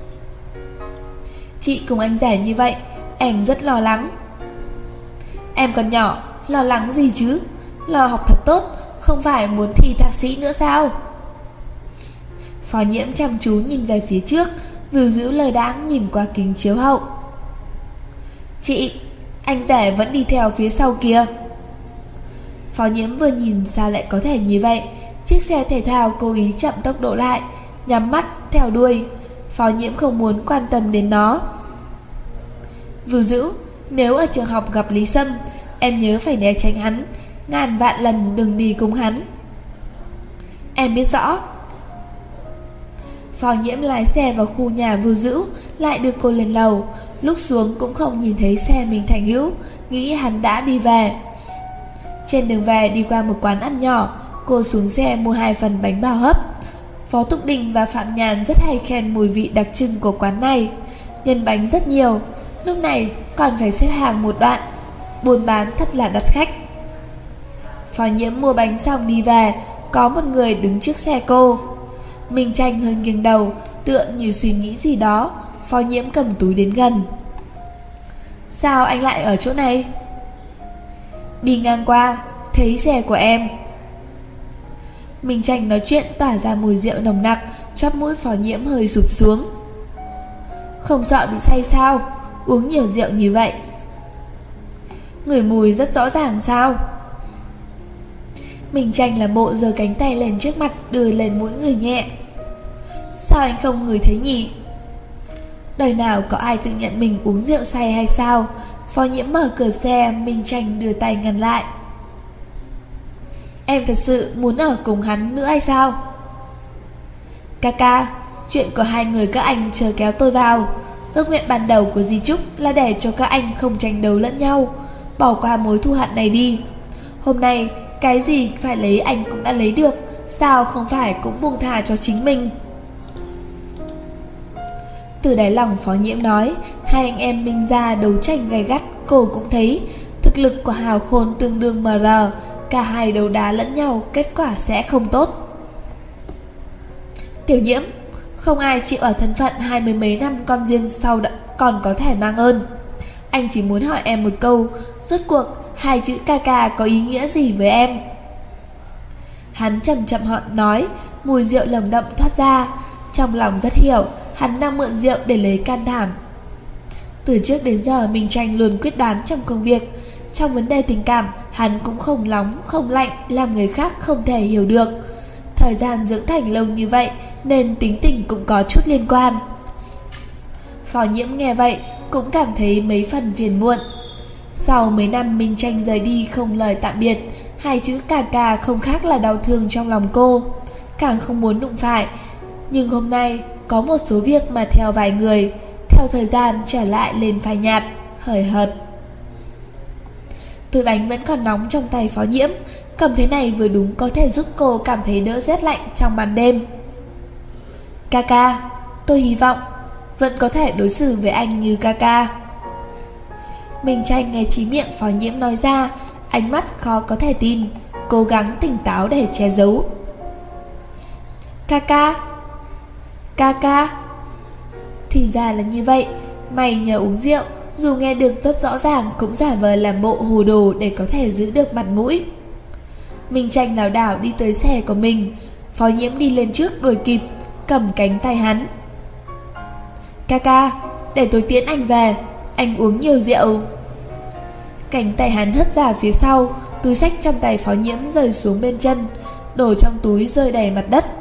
Chị cùng anh rể như vậy, em rất lo lắng. Em còn nhỏ, lo lắng gì chứ? Lo học thật tốt, không phải muốn thi thạc sĩ nữa sao? Phó Nhiễm chăm chú nhìn về phía trước, Vưu Dữ lơ đãng nhìn qua kính chiếu hậu. Chị, anh rể vẫn đi theo phía sau kia. Phó Nhiễm vừa nhìn sao lại có thể như vậy. Chiếc xe thể thao cố ý chậm tốc độ lại, nhắm mắt theo đuôi. Phó Nhiễm không muốn quan tâm đến nó. Vưu Dữ, nếu ở trường học gặp Lý Sâm, em nhớ phải né tránh hắn, ngàn vạn lần đừng đi cùng hắn. Em biết rõ. Phó Nhiễm lái xe vào khu nhà Vưu Dữ, lại đưa cô lên lầu. Lúc xuống cũng không nhìn thấy xe Minh Thành Hữu, nghĩ hắn đã đi về. Trên đường về đi qua một quán ăn nhỏ, cô xuống xe mua 2 phần bánh bao hấp. Phó Thục Đình và Phạm Nhàn rất hay khen mùi vị đặc trưng của quán này. Nhân bánh rất nhiều, lúc này còn phải xếp hàng một đoạn, buôn bán thật là đắt khách. Phó Nhiễm mua bánh xong đi về, có một người đứng trước xe cô. Minh Tranh hơi nghiêng đầu, tựa như suy nghĩ gì đó. Phó Nhiễm cầm túi đến gần. Sao anh lại ở chỗ này? Đi ngang qua, thấy xe của em. Minh Tranh nói chuyện tỏa ra mùi rượu nồng nặc, chóp mũi Phó Nhiễm hơi sụp xuống. Không sợ bị say sao? Uống nhiều rượu như vậy. Ngửi mùi rất rõ ràng sao? Minh Tranh làm bộ giơ cánh tay lên trước mặt, đưa lên mũi người nhẹ. Sao anh không ngửi thấy nhỉ? Đời nào có ai tự nhận mình uống rượu say hay sao? Phó Nhiễm mở cửa xe, Minh Tranh đưa tay ngăn lại. Em thật sự muốn ở cùng hắn nữa hay sao? Ca, chuyện của hai người các anh chờ kéo tôi vào. Ước nguyện ban đầu của Di Trúc là để cho các anh không tranh đấu lẫn nhau, bỏ qua mối thù hận này đi. Hôm nay cái gì phải lấy anh cũng đã lấy được, sao không phải cũng buông thả cho chính mình? Từ đáy lòng Phó Nhiễm nói, hai anh em Minh gia đấu tranh gay gắt, cô cũng thấy thực lực của Hào Khôn tương đương MR, cả hai đấu đá lẫn nhau, kết quả sẽ không tốt. Tiểu Nhiễm, không ai chịu ở thân phận 20 mấy năm con riêng sau còn có thể mang ơn. Anh chỉ muốn hỏi em một câu, rốt cuộc hai chữ ca có ý nghĩa gì với em? Hắn chậm chậm nói, mùi rượu lồng đậm thoát ra. Trong lòng rất hiểu, hắn đang mượn rượu để lấy can đảm. Từ trước đến giờ Minh Tranh luôn quyết đoán trong công việc. Trong vấn đề tình cảm, hắn cũng không nóng, không lạnh, làm người khác không thể hiểu được. Thời gian dưỡng thành lâu như vậy, nên tính tình cũng có chút liên quan. Phó Nhiễm nghe vậy, cũng cảm thấy mấy phần phiền muộn. Sau mấy năm Minh Tranh rời đi không lời tạm biệt, hai chữ ca không khác là đau thương trong lòng cô, càng không muốn đụng phải. Nhưng hôm nay có một số việc mà theo vài người, theo thời gian trở lại lên phai nhạt, hời hợt. Túi bánh vẫn còn nóng trong tay Phó Nhiễm, cầm thế này vừa đúng có thể giúp cô cảm thấy đỡ rét lạnh trong ban đêm. Ca, tôi hy vọng vẫn có thể đối xử với anh như ca. Minh Tranh nghe chí miệng Phó Nhiễm nói ra, ánh mắt khó có thể tin, cố gắng tỉnh táo để che giấu. Ca, thì ra là như vậy. Mày nhờ uống rượu, dù nghe được rất rõ ràng cũng giả vờ làm bộ hồ đồ để có thể giữ được mặt mũi. Minh Tranh lảo đảo đi tới xe của mình. Phó Nhiễm đi lên trước đuổi kịp, cầm cánh tay hắn. Ca, để tôi tiễn anh về, anh uống nhiều rượu. Cánh tay hắn hất ra phía sau, túi xách trong tay Phó Nhiễm rơi xuống bên chân, đồ trong túi rơi đầy mặt đất.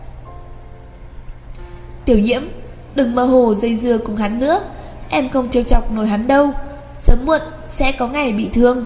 Tiểu Nhiễm, đừng mơ hồ dây dưa cùng hắn nữa, em không trêu chọc nổi hắn đâu, sớm muộn sẽ có ngày bị thương.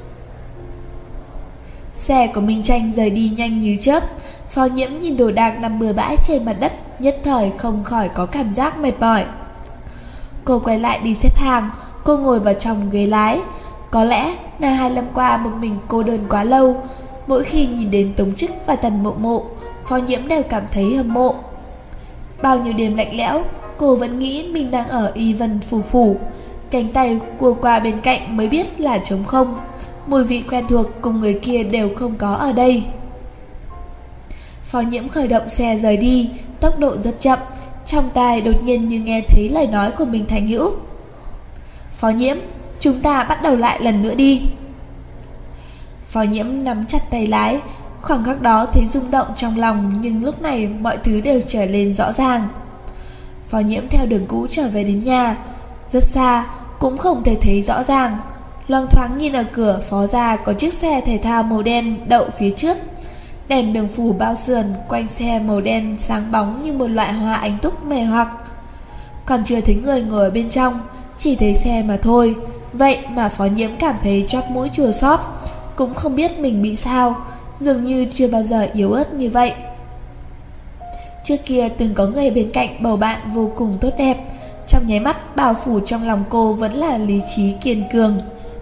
Xe của Minh Tranh rời đi nhanh như chớp. Phó Nhiễm nhìn đồ đạc nằm bừa bãi trên mặt đất, nhất thời không khỏi có cảm giác mệt mỏi. Cô quay lại đi xếp hàng. Cô ngồi vào trong ghế lái. Có lẽ là 2 năm qua một mình cô đơn quá lâu. Mỗi khi nhìn đến Tống Chức và Tần Mộ Mộ, Phó Nhiễm đều cảm thấy hâm mộ. Bao nhiêu đêm lạnh lẽo, cô vẫn nghĩ mình đang ở Y Vân Phủ Phủ. Cánh tay cua qua bên cạnh mới biết là trống không. Mùi vị quen thuộc cùng người kia đều không có ở đây. Phó Nhiễm khởi động xe rời đi, tốc độ rất chậm. Trong tai đột nhiên như nghe thấy lời nói của Minh Thành Hữu. Phó Nhiễm, chúng ta bắt đầu lại lần nữa đi. Phó Nhiễm nắm chặt tay lái. Khoảng khắc đó thấy rung động trong lòng, nhưng lúc này mọi thứ đều trở lên rõ ràng. Phó Nhiễm theo đường cũ trở về đến nhà. Rất xa, cũng không thể thấy rõ ràng. Loang thoáng nhìn ở cửa phó gia có chiếc xe thể thao màu đen đậu phía trước. Đèn đường phủ bao sườn quanh xe màu đen sáng bóng như một loại hoa ánh túc mê hoặc. Còn chưa thấy người ngồi ở bên trong, chỉ thấy xe mà thôi. Vậy mà Phó Nhiễm cảm thấy chóp mũi chua xót, cũng không biết mình bị sao, dường như chưa bao giờ yếu ớt như vậy. Trước kia từng có người bên cạnh bầu bạn vô cùng tốt đẹp, trong nháy mắt bao phủ trong lòng cô vẫn là lý trí kiên cường.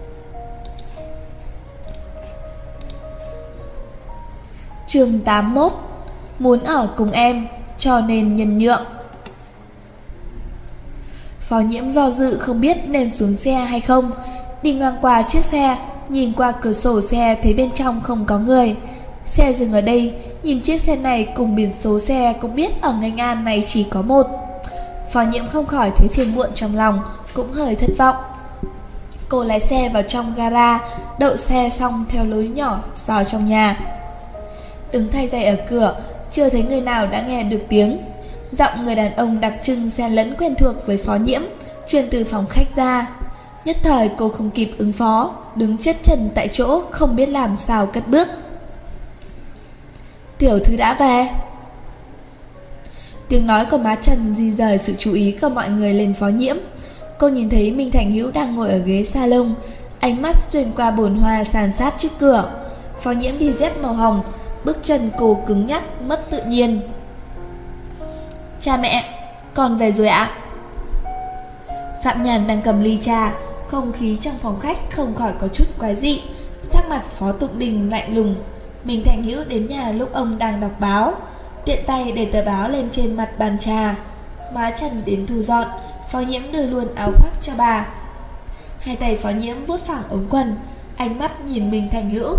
Chương 81. Muốn ở cùng em, cho nên nhân nhượng. Phó Nhiễm do dự không biết nên xuống xe hay không. Đi ngang qua chiếc xe, nhìn qua cửa sổ xe thấy bên trong không có người. Xe dừng ở đây, nhìn chiếc xe này cùng biển số xe cũng biết ở Nghênh An này chỉ có một. Phó Nhiễm không khỏi thấy phiền muộn trong lòng, cũng hơi thất vọng. Cô lái xe vào trong gara, đậu xe xong theo lối nhỏ vào trong nhà. Đứng thay giày ở cửa, chưa thấy người nào đã nghe được tiếng. Giọng người đàn ông đặc trưng xen lẫn quen thuộc với Phó Nhiễm truyền từ phòng khách ra. Nhất thời cô không kịp ứng phó, đứng chết chân tại chỗ không biết làm sao cất bước. Tiểu thư đã về. Tiếng nói của má Trần di rời sự chú ý của mọi người lên Phó Nhiễm. Cô nhìn thấy Minh Thành Hữu đang ngồi ở ghế salon, ánh mắt xuyên qua bồn hoa sàn sát trước cửa. Phó Nhiễm đi dép màu hồng, bước chân cô cứng nhắc, mất tự nhiên. Cha mẹ, con về rồi ạ. Phạm Nhàn đang cầm ly trà, không khí trong phòng khách không khỏi có chút quái dị. Sắc mặt Phó Tụng Đình lạnh lùng. Minh Thành Hữu đến nhà lúc ông đang đọc báo, tiện tay để tờ báo lên trên mặt bàn trà. Má Trần đến thu dọn, Phó Nhiễm đưa luôn áo khoác cho bà. Hai tay Phó Nhiễm vuốt phẳng ống quần, ánh mắt nhìn Minh Thành Hữu.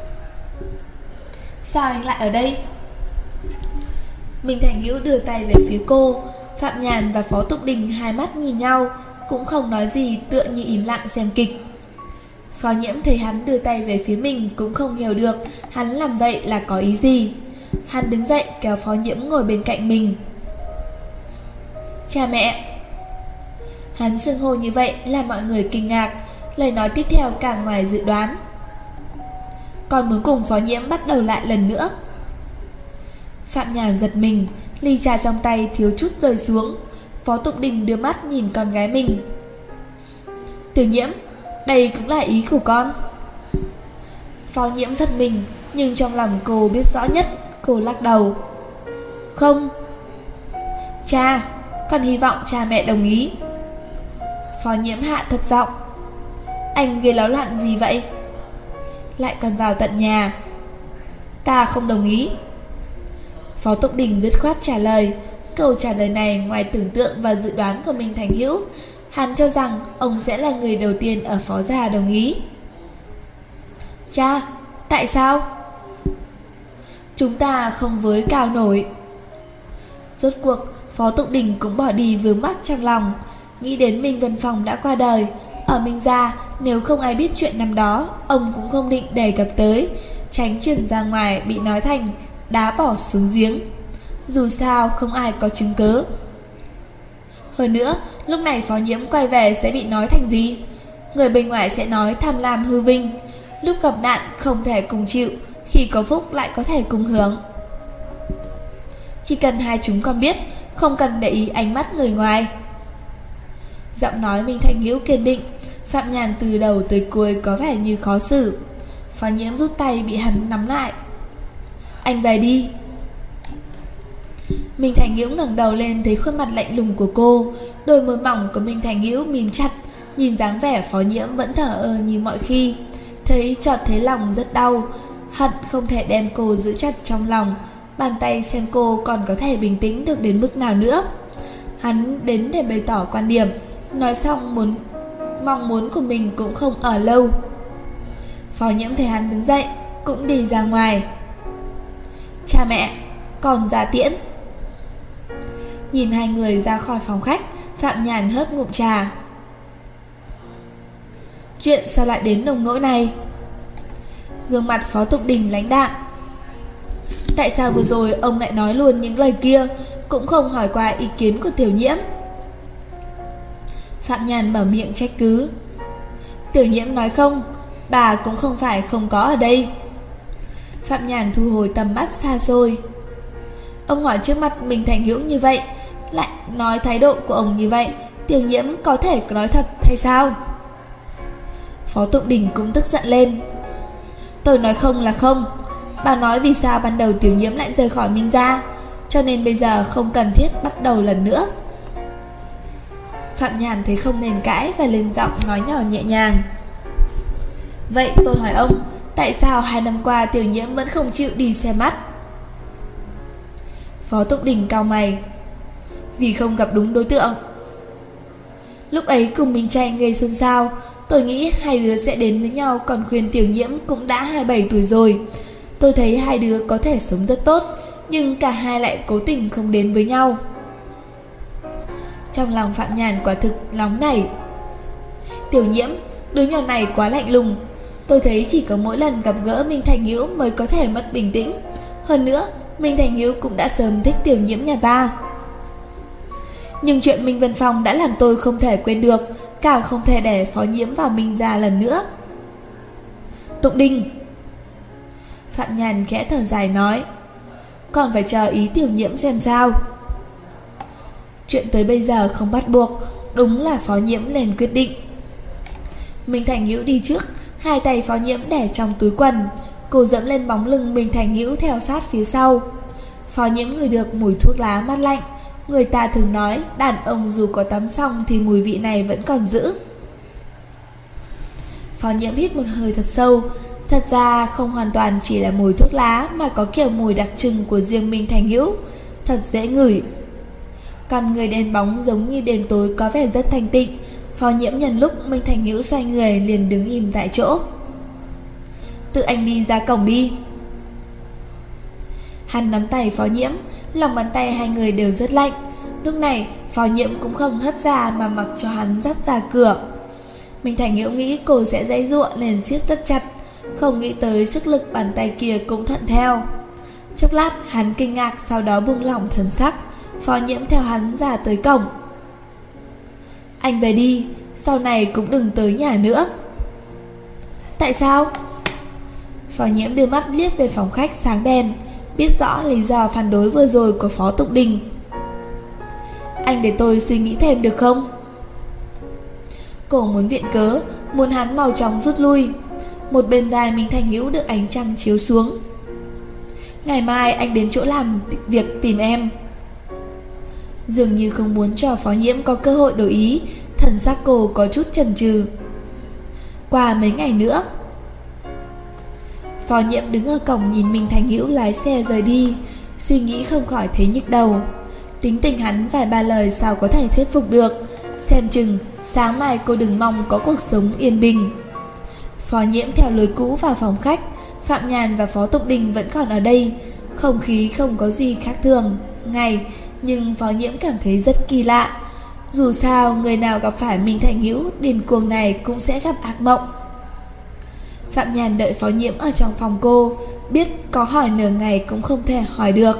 Sao anh lại ở đây? Minh Thành Hữu đưa tay về phía cô. Phạm Nhàn và Phó Tụng Đình hai mắt nhìn nhau, cũng không nói gì, tựa như im lặng xem kịch. Phó Nhiễm thấy hắn đưa tay về phía mình cũng không hiểu được hắn làm vậy là có ý gì. Hắn đứng dậy kéo Phó Nhiễm ngồi bên cạnh mình. Cha mẹ. Hắn xưng hô như vậy làm mọi người kinh ngạc. Lời nói tiếp theo càng ngoài dự đoán. Con muốn cùng Phó Nhiễm bắt đầu lại lần nữa. Phạm Nhàn giật mình, ly trà trong tay thiếu chút rơi xuống. Phó Tụng Đình đưa mắt nhìn con gái mình. Tiểu Nhiễm, đây cũng là ý của con. Phó Nhiễm giật mình, nhưng trong lòng cô biết rõ nhất. Cô lắc đầu. Không. Cha, con hy vọng cha mẹ đồng ý. Phó Nhiễm hạ thấp giọng. Anh gây náo loạn gì vậy? Lại còn vào tận nhà. Ta không đồng ý. Phó Tụng Đình dứt khoát trả lời. Câu trả lời này ngoài tưởng tượng và dự đoán của Minh Thành Hữu. Hắn cho rằng ông sẽ là người đầu tiên ở Phó gia đồng ý. Cha, tại sao? Chúng ta không với cao nổi. Rốt cuộc Phó Tụng Đình cũng bỏ đi vướng mắc trong lòng. Nghĩ đến Minh Vân Phong đã qua đời. Ở Minh gia, nếu không ai biết chuyện năm đó, ông cũng không định đề cập tới, tránh chuyển ra ngoài bị nói thành đá bỏ xuống giếng. Dù sao không ai có chứng cớ. Hơn nữa, lúc này Phó Nhiễm quay về sẽ bị nói thành gì? Người bên ngoài sẽ nói tham lam hư vinh, lúc gặp nạn không thể cùng chịu, khi có phúc lại có thể cùng hưởng. Chỉ cần hai chúng con biết, không cần để ý ánh mắt người ngoài. Giọng nói Minh Thành Hữu kiên định. Phạm Nhàn từ đầu tới cuối có vẻ như khó xử. Phó Nhiễm rút tay bị hắn nắm lại. Anh về đi. Minh Thành Hữu ngẩng đầu lên thấy khuôn mặt lạnh lùng của cô. Đôi môi mỏng của Minh Thành Hữu mím chặt. Nhìn dáng vẻ Phó Nhiễm vẫn thở ơ như mọi khi. Chợt thấy lòng rất đau. Hận không thể đem cô giữ chặt trong lòng, bàn tay xem cô còn có thể bình tĩnh được đến mức nào nữa. Hắn đến để bày tỏ quan điểm. Nói xong muốn mong muốn của mình cũng không ở lâu. Phó Nhiễm thấy hắn đứng dậy, cũng đi ra ngoài. Cha mẹ, con ra tiễn. Nhìn hai người ra khỏi phòng khách, Phạm Nhàn hớp ngụm trà. Chuyện sao lại đến nông nỗi này? Gương mặt Phó Tục Đình lãnh đạm. Tại sao vừa rồi ông lại nói luôn những lời kia, cũng không hỏi qua ý kiến của Tiểu Nhiễm? Phạm Nhàn mở miệng trách cứ. Tiểu Nhiễm nói không, bà cũng không phải không có ở đây. Phạm Nhàn thu hồi tầm mắt xa xôi. Ông hỏi trước mặt Minh Thành Hữu như vậy, lại nói thái độ của ông như vậy, Tiểu Nhiễm có thể nói thật hay sao? Phó Tục Đình cũng tức giận lên. Tôi nói không là không. Bà nói vì sao ban đầu Tiểu Nhiễm lại rời khỏi Minh gia, cho nên bây giờ không cần thiết bắt đầu lần nữa. Phạm Nhàn thấy không nên cãi và lên giọng nói nhỏ nhẹ nhàng. Vậy tôi hỏi ông, tại sao 2 năm qua Tiểu Nhiễm vẫn không chịu đi xem mắt? Phó Tục Đình cau mày. Vì không gặp đúng đối tượng. Lúc ấy cùng Minh Tranh gây xôn xao, tôi nghĩ hai đứa sẽ đến với nhau, còn khuyên Tiểu Nhiễm cũng đã 27 tuổi rồi. Tôi thấy hai đứa có thể sống rất tốt, nhưng cả hai lại cố tình không đến với nhau. Trong lòng Phạm Nhàn quả thực nóng nảy. Tiểu Nhiễm, đứa nhỏ này quá lạnh lùng. Tôi thấy chỉ có mỗi lần gặp gỡ Minh Thành Hữu mới có thể mất bình tĩnh. Hơn nữa, Minh Thành Hữu cũng đã sớm thích Tiểu Nhiễm nhà ta. Nhưng chuyện Minh Vân Phong đã làm tôi không thể quên được, càng không thể để Phó Nhiễm vào Minh gia lần nữa. Tục Đình. Phạm Nhàn khẽ thở dài nói. Còn phải chờ ý Tiểu Nhiễm xem sao. Chuyện tới bây giờ không bắt buộc, đúng là Phó Nhiễm lên quyết định. Minh Thành Hữu đi trước, hai tay Phó Nhiễm để trong túi quần. Cô dẫm lên bóng lưng Minh Thành Hữu theo sát phía sau. Phó Nhiễm ngửi được mùi thuốc lá mát lạnh. Người ta thường nói đàn ông dù có tắm xong thì mùi vị này vẫn còn giữ. Phó Nhiễm hít một hơi thật sâu. Thật ra không hoàn toàn chỉ là mùi thuốc lá, mà có kiểu mùi đặc trưng của riêng Minh Thành Hữu, thật dễ ngửi. Còn người đen bóng giống như đêm tối có vẻ rất thanh tịnh. Phó Nhiễm nhân lúc Minh Thành Hữu xoay người liền đứng im tại chỗ. Tự anh đi ra cổng đi. Hắn nắm tay Phó Nhiễm, lòng bàn tay hai người đều rất lạnh. Lúc này Phó Nhiễm cũng không hất ra mà mặc cho hắn dắt ra cửa. Minh Thành Hữu nghĩ cô sẽ giãy giụa nên siết rất chặt, không nghĩ tới sức lực bàn tay kia cũng thuận theo. Chốc lát hắn kinh ngạc, sau đó buông lỏng thần sắc. Phó Nhiễm theo hắn ra tới cổng. Anh về đi, sau này cũng đừng tới nhà nữa. Tại sao? Phó Nhiễm đưa mắt liếc về phòng khách sáng đèn, biết rõ lý do phản đối vừa rồi của Phó Tục Đình. Anh để tôi suy nghĩ thêm được không? Cô muốn viện cớ, muốn hắn mau chóng rút lui. Một bên vai Minh Thành Hữu được ánh trăng chiếu xuống. Ngày mai anh đến chỗ làm việc tìm em. Dường như không muốn cho Phó Nhiễm có cơ hội đổi ý, thần sắc cô có chút chần chừ. Qua mấy ngày nữa. Phó Nhiễm đứng ở cổng nhìn Minh Thành Hữu lái xe rời đi, suy nghĩ không khỏi thấy nhức đầu. Tính tình hắn vài ba lời sao có thể thuyết phục được. Xem chừng sáng mai cô đừng mong có cuộc sống yên bình. Phó Nhiễm theo lối cũ vào phòng khách. Phạm Nhàn và Phó Tục Đình vẫn còn ở đây. Không khí không có gì khác thường nhưng Phó Nhiễm cảm thấy rất kỳ lạ. Dù sao người nào gặp phải Minh Thành Hữu điên cuồng này cũng sẽ gặp ác mộng. Phạm Nhàn đợi Phó Nhiễm ở trong phòng cô, biết có hỏi nửa ngày cũng không thể hỏi được.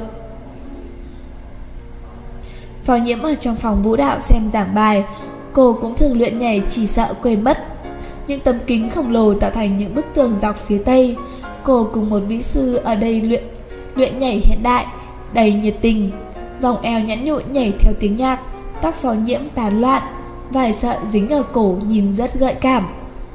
Phó Nhiễm ở trong phòng vũ đạo xem giảng bài. Cô cũng thường luyện nhảy, chỉ sợ quên mất. Những tấm kính khổng lồ tạo thành những bức tường dọc phía tây. Cô cùng một vĩ sư ở đây luyện nhảy hiện đại, đầy nhiệt tình. Vòng eo nhẵn nhụi nhảy theo tiếng nhạc. Tóc Phó Nhiễm tán loạn, vài sợi dính ở cổ nhìn rất gợi cảm.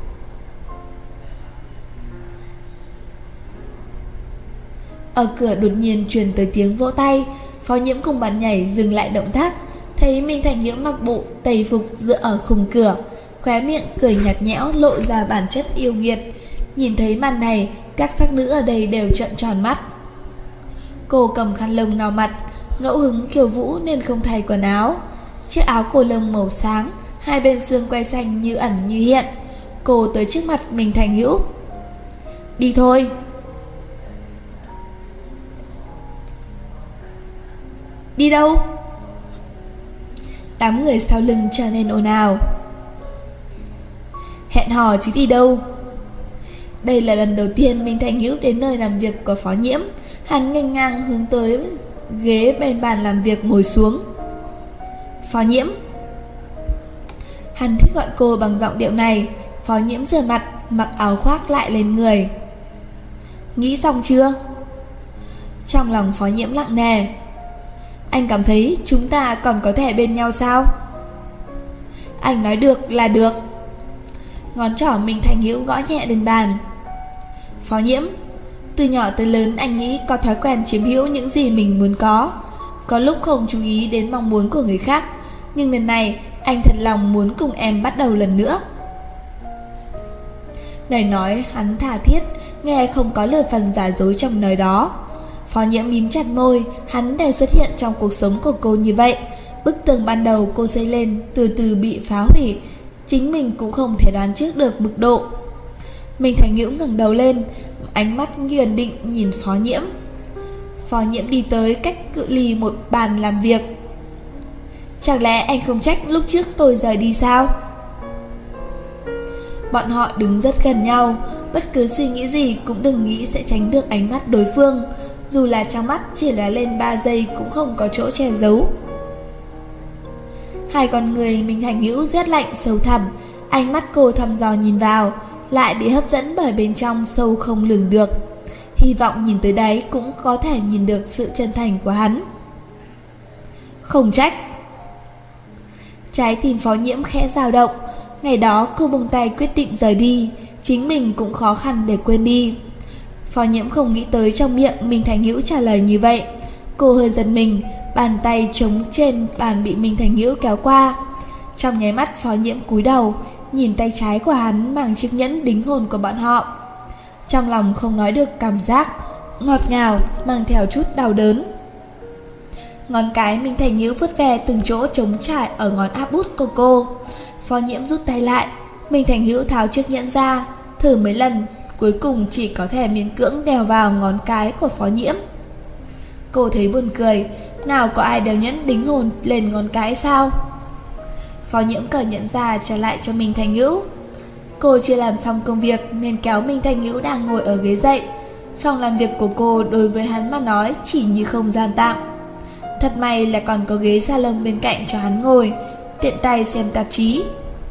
Ở cửa đột nhiên truyền tới tiếng vỗ tay. Phó Nhiễm cùng bạn nhảy dừng lại động tác, thấy Minh Thành Hữu mặc bộ tây phục dựa ở khung cửa, khóe miệng cười nhạt nhẽo lộ ra bản chất yêu nghiệt. Nhìn thấy màn này, các sắc nữ ở đây đều trợn tròn mắt. Cô cầm khăn lông lau mặt, ngẫu hứng khiêu vũ nên không thay quần áo. Chiếc áo cô lông màu sáng, Hai bên xương quai xanh như ẩn như hiện. Cô tới trước mặt Minh Thành Hữu. Đi thôi. Đi đâu? Đám người sau lưng trở nên ồn ào. Hẹn hò chứ đi đâu. Đây là lần đầu tiên Minh Thành Hữu đến nơi làm việc của Phó Nhiễm. Hắn nghênh ngang hướng tới ghế bên bàn làm việc ngồi xuống. Phó Nhiễm. Hắn thích gọi cô bằng giọng điệu này. Phó Nhiễm rửa mặt, mặc áo khoác lại lên người. Nghĩ xong chưa? Trong lòng Phó Nhiễm nặng nề. Anh cảm thấy chúng ta còn có thể bên nhau sao? Anh nói được là được. Ngón trỏ Minh Thành Hữu gõ nhẹ lên bàn. Phó Nhiễm, từ nhỏ tới lớn anh nghĩ có thói quen chiếm hữu những gì mình muốn có lúc không chú ý đến mong muốn của người khác. Nhưng lần này anh thật lòng muốn cùng em bắt đầu lần nữa. Lời nói hắn tha thiết, nghe không có lời phần giả dối trong lời đó. Phó Nhiễm mím chặt môi. Hắn đều xuất hiện trong cuộc sống của cô như vậy. Bức tường ban đầu cô xây lên từ từ bị phá hủy. Chính mình cũng không thể đoán trước được mức độ. Minh Thành Hữu ngẩng đầu lên, ánh mắt kiên định nhìn Phó Nhiễm. Phó Nhiễm đi tới cách cự ly một bàn làm việc. Chẳng lẽ anh không trách lúc trước tôi rời đi sao? Bọn họ đứng rất gần nhau. Bất cứ suy nghĩ gì cũng đừng nghĩ sẽ tránh được ánh mắt đối phương. Dù là trong mắt chỉ lóe lên 3 giây cũng không có chỗ che giấu. Hai con người Minh Thành Hữu rét lạnh sâu thẳm. Ánh mắt cô thăm dò nhìn vào, lại bị hấp dẫn bởi bên trong sâu không lường được. Hy vọng nhìn tới đấy cũng có thể nhìn được sự chân thành của hắn. Không trách. Trái tim Phó Nhiễm khẽ dao động. Ngày đó cô buông tay quyết định rời đi. Chính mình cũng khó khăn để quên đi. Phó Nhiễm không nghĩ tới trong miệng Minh Thành Hữu trả lời như vậy. Cô hơi giật mình. Bàn tay trống trên bàn bị Minh Thành Hữu kéo qua. Trong nháy mắt Phó Nhiễm cúi đầu, nhìn tay trái của hắn mang chiếc nhẫn đính hôn của bọn họ. Trong lòng không nói được cảm giác ngọt ngào mang theo chút đau đớn. Ngón cái Minh Thành Hữu vuốt ve từng chỗ trống trải ở ngón áp út của cô. Phó Nhiễm rút tay lại. Minh Thành Hữu tháo chiếc nhẫn ra, thử mấy lần, cuối cùng chỉ có thể miễn cưỡng đeo vào ngón cái của Phó Nhiễm. Cô thấy buồn cười. Nào có ai đeo nhẫn đính hôn lên ngón cái sao? Phó Nhiễm cởi nhẫn ra trả lại cho Minh Thành Hữu. Cô chưa làm xong công việc nên kéo Minh Thành Hữu đang ngồi ở ghế dậy. Phòng làm việc của cô đối với hắn mà nói chỉ như không gian tạm. Thật may là còn có ghế salon bên cạnh cho hắn ngồi, tiện tay xem tạp chí.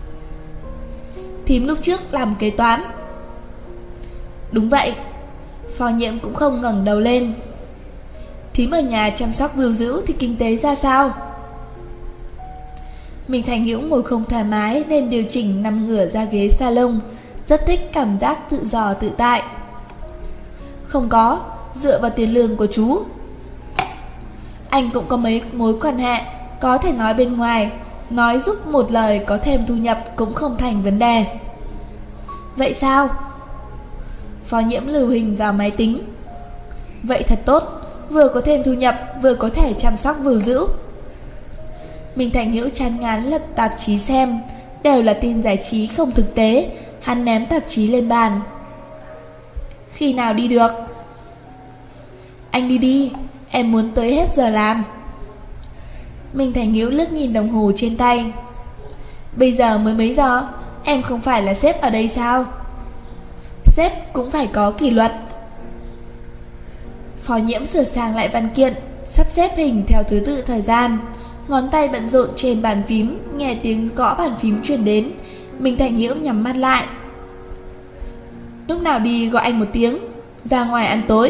Thím lúc trước làm kế toán. Đúng vậy. Phó Nhiễm cũng không ngẩng đầu lên. Thím ở nhà chăm sóc vưu dữ thì kinh tế ra sao? Minh Thành Hữu ngồi không thoải mái nên điều chỉnh nằm ngửa ra ghế salon. Rất thích cảm giác tự do tự tại. Không có, dựa vào tiền lương của chú. Anh cũng có mấy mối quan hệ, có thể nói bên ngoài. Nói giúp một lời có thêm thu nhập cũng không thành vấn đề. Vậy sao? Phó Nhiễm lưu hình vào máy tính. Vậy thật tốt, vừa có thêm thu nhập, vừa có thể chăm sóc vưu dữ. Minh Thành Hữu chán ngán lật tạp chí xem. Đều là tin giải trí không thực tế. Hắn ném tạp chí lên bàn. Khi nào đi được? Anh đi đi, em muốn tới hết giờ làm. Minh Thành Hữu liếc nhìn đồng hồ trên tay. Bây giờ mới mấy giờ? Em không phải là sếp ở đây sao? Sếp cũng phải có kỷ luật. Phó Nhiễm sửa sang lại văn kiện, sắp xếp hình theo thứ tự thời gian. Ngón tay bận rộn trên bàn phím. Nghe tiếng gõ bàn phím truyền đến, Minh Thành Hữu nhắm mắt lại. Lúc nào đi gọi anh một tiếng, ra ngoài ăn tối.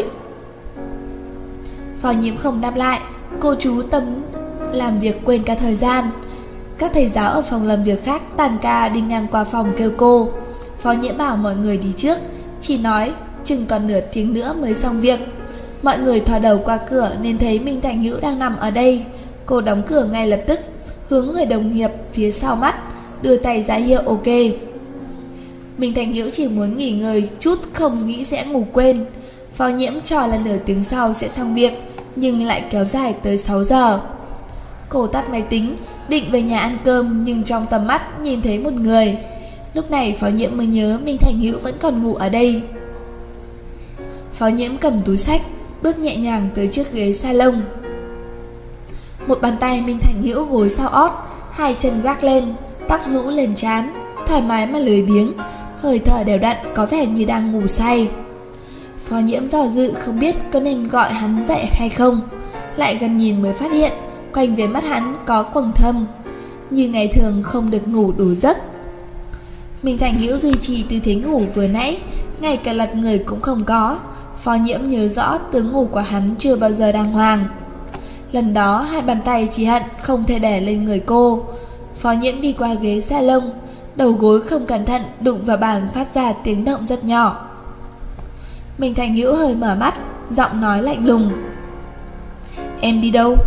Phó Nhiễm không đáp lại. Cô chú tâm làm việc quên cả thời gian. Các thầy giáo ở phòng làm việc khác tàn ca đi ngang qua phòng kêu cô. Phó Nhiễm bảo mọi người đi trước, chỉ nói chừng còn nửa tiếng nữa mới xong việc. Mọi người thò đầu qua cửa nên thấy Minh Thành Hữu đang nằm ở đây. Cô đóng cửa ngay lập tức, hướng người đồng nghiệp phía sau mắt, đưa tay ra hiệu ok. Minh Thành Hữu chỉ muốn nghỉ ngơi chút, không nghĩ sẽ ngủ quên. Phó Nhiễm cho là nửa tiếng sau sẽ xong việc, nhưng lại kéo dài tới 6 giờ. Cô tắt máy tính, định về nhà ăn cơm, nhưng trong tầm mắt nhìn thấy một người. Lúc này Phó Nhiễm mới nhớ Minh Thành Hữu vẫn còn ngủ ở đây. Phó Nhiễm cầm túi xách, bước nhẹ nhàng tới trước ghế salon. Một bàn tay Minh Thành Hữu gối sau ót, hai chân gác lên, tóc rũ lên trán, thoải mái mà lười biếng, hơi thở đều đặn, có vẻ như đang ngủ say. Phó Nhiễm do dự không biết có nên gọi hắn dậy hay không. Lại gần nhìn mới phát hiện quanh viền mắt hắn có quầng thâm, như ngày thường không được ngủ đủ giấc. Minh Thành Hữu duy trì tư thế ngủ vừa nãy, ngay cả lật người cũng không có. Phó Nhiễm nhớ rõ tướng ngủ của hắn chưa bao giờ đàng hoàng. Lần đó hai bàn tay chỉ hận không thể đè lên người cô. Phó Nhiễm đi qua ghế salon, đầu gối không cẩn thận đụng vào bàn phát ra tiếng động rất nhỏ. Minh Thành Hữu hơi mở mắt, giọng nói lạnh lùng: "Em đi đâu?"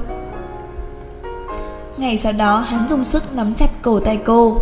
Ngày sau đó hắn dùng sức nắm chặt cổ tay cô.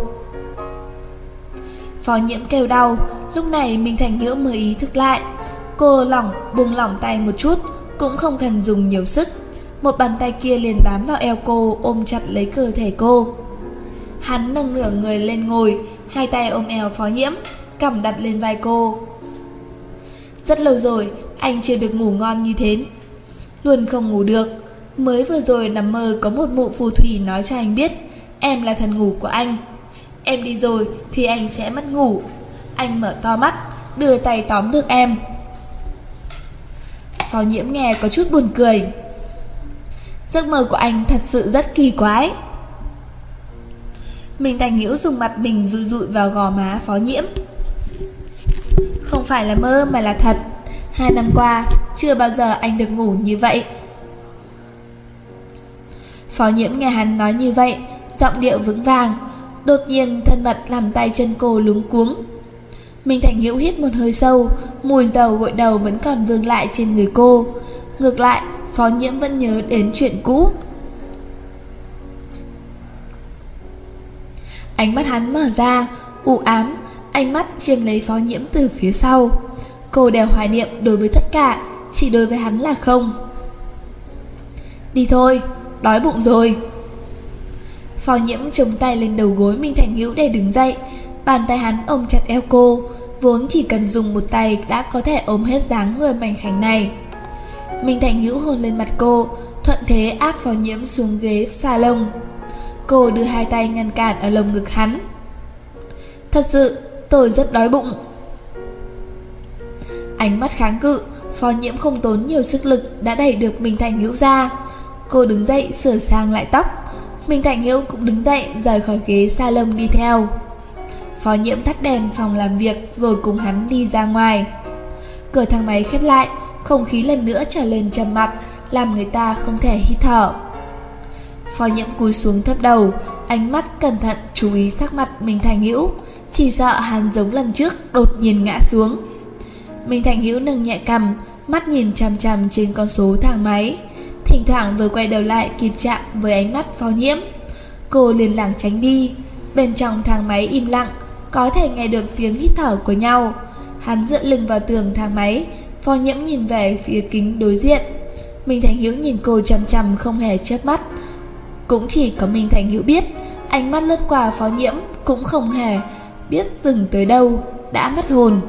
Phó Nhiễm kêu đau. Lúc này Minh Thành Hữu mới ý thức lại. Cô buông lỏng tay một chút, cũng không cần dùng nhiều sức. Một bàn tay kia liền bám vào eo cô, ôm chặt lấy cơ thể cô. Hắn nâng nửa người lên ngồi, hai tay ôm eo Phó Nhiễm, cằm đặt lên vai cô. "Rất lâu rồi anh chưa được ngủ ngon như thế. Luôn không ngủ được. Mới vừa rồi nằm mơ có một mụ phù thủy nói cho anh biết em là thần ngủ của anh. Em đi rồi thì anh sẽ mất ngủ. Anh mở to mắt, đưa tay tóm được em." Phó Nhiễm nghe có chút buồn cười. Giấc mơ của anh thật sự rất kỳ quái. Minh Thành Hữu dùng mặt mình dụi dụi vào gò má Phó Nhiễm. "Không phải là mơ mà là thật. 2 năm qua chưa bao giờ anh được ngủ như vậy." Phó Nhiễm nghe hắn nói như vậy, giọng điệu vững vàng, đột nhiên thân mật làm tay chân cô luống cuống. Minh Thành Hữu hít một hơi sâu, mùi dầu gội đầu vẫn còn vương lại trên người cô. Ngược lại, Phó Nhiễm vẫn nhớ đến chuyện cũ. Ánh mắt hắn mở ra, u ám, ánh mắt chiếm lấy Phó Nhiễm từ phía sau. Cô đều hoài niệm đối với tất cả, chỉ đối với hắn là không. "Đi thôi, đói bụng rồi." Phó Nhiễm chống tay lên đầu gối Minh Thành Hữu để đứng dậy. Bàn tay hắn ôm chặt eo cô, vốn chỉ cần dùng một tay đã có thể ôm hết dáng người mảnh khảnh này. Minh Thành Hữu hôn lên mặt cô, thuận thế áp Phó Nhiễm xuống ghế salon. Cô đưa hai tay ngăn cản ở lồng ngực hắn. "Thật sự, tôi rất đói bụng." Ánh mắt kháng cự, Phó Nhiễm không tốn nhiều sức lực đã đẩy được Minh Thành Hữu ra. Cô đứng dậy sửa sang lại tóc. Minh Thành Hữu cũng đứng dậy rời khỏi ghế salon đi theo. Phó Nhiễm tắt đèn phòng làm việc rồi cùng hắn đi ra ngoài. Cửa thang máy khép lại, không khí lần nữa trở lên trầm mặc, làm người ta không thể hít thở. Phó Nhiễm cúi xuống thấp đầu, ánh mắt cẩn thận chú ý sắc mặt Minh Thành Hữu, chỉ sợ hắn giống lần trước đột nhiên ngã xuống. Minh Thành Hữu nâng nhẹ cằm, mắt nhìn chằm chằm trên con số thang máy, thỉnh thoảng vừa quay đầu lại kịp chạm với ánh mắt Phó Nhiễm. Cô liền lảng tránh đi. Bên trong thang máy im lặng, có thể nghe được tiếng hít thở của nhau. Hắn dựa lưng vào tường thang máy, Phó Nhiễm nhìn về phía kính đối diện. Minh Thành Hữu nhìn cô chằm chằm không hề chớp mắt. Cũng chỉ có Minh Thành Hữu biết, ánh mắt lướt qua Phó Nhiễm cũng không hề biết dừng tới đâu, đã mất hồn.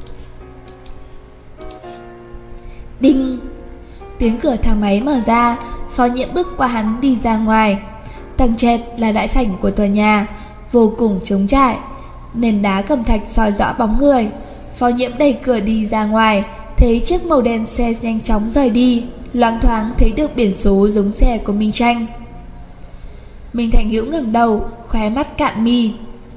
Đinh! Tiếng cửa thang máy mở ra, Phó Nhiễm bước qua hắn đi ra ngoài. Tầng trệt là đại sảnh của tòa nhà, vô cùng trống trải, nền đá cẩm thạch soi rõ bóng người. Phó Nhiễm đẩy cửa đi ra ngoài, thấy chiếc màu đen xe nhanh chóng rời đi, loáng thoáng thấy được biển số giống xe của Minh Tranh. Minh Thành Hữu ngẩng đầu, khóe mắt cạn mi.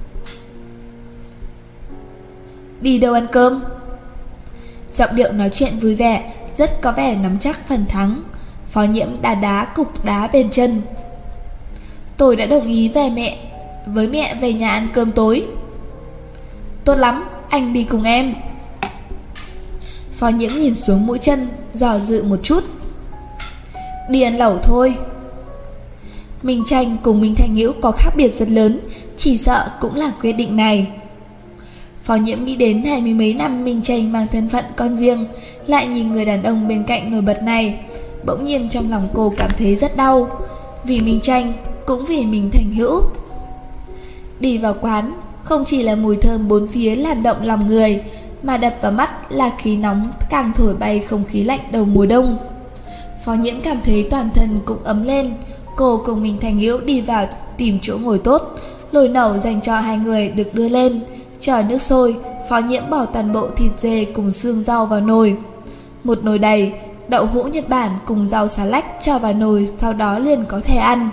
"Đi đâu ăn cơm?" Giọng điệu nói chuyện vui vẻ, rất có vẻ nắm chắc phần thắng. Phó Nhiễm đá cục đá bên chân. "Tôi đã đồng ý với mẹ về nhà ăn cơm tối." "Tốt lắm, anh đi cùng em." Phó Nhiễm nhìn xuống mũi chân, dò dự một chút. "Đi ăn lẩu thôi." Minh Tranh cùng Minh Thành Hữu có khác biệt rất lớn, chỉ sợ cũng là quyết định này. Phó Nhiễm nghĩ đến 20 mấy năm Minh Tranh mang thân phận con riêng, lại nhìn người đàn ông bên cạnh nổi bật này, bỗng nhiên trong lòng cô cảm thấy rất đau. Vì Minh Tranh, cũng vì Minh Thành Hữu. Đi vào quán, không chỉ là mùi thơm bốn phía làm động lòng người, mà đập vào mắt là khí nóng càng thổi bay không khí lạnh đầu mùa đông. Phó Nhiễm cảm thấy toàn thân cũng ấm lên. Cô cùng Minh Thành Hữu đi vào tìm chỗ ngồi tốt. Nồi nấu dành cho hai người được đưa lên. Chờ nước sôi, Phó Nhiễm bỏ toàn bộ thịt dê cùng xương rau vào nồi. Một nồi đầy, đậu hũ Nhật Bản cùng rau xà lách cho vào nồi, sau đó liền có thể ăn.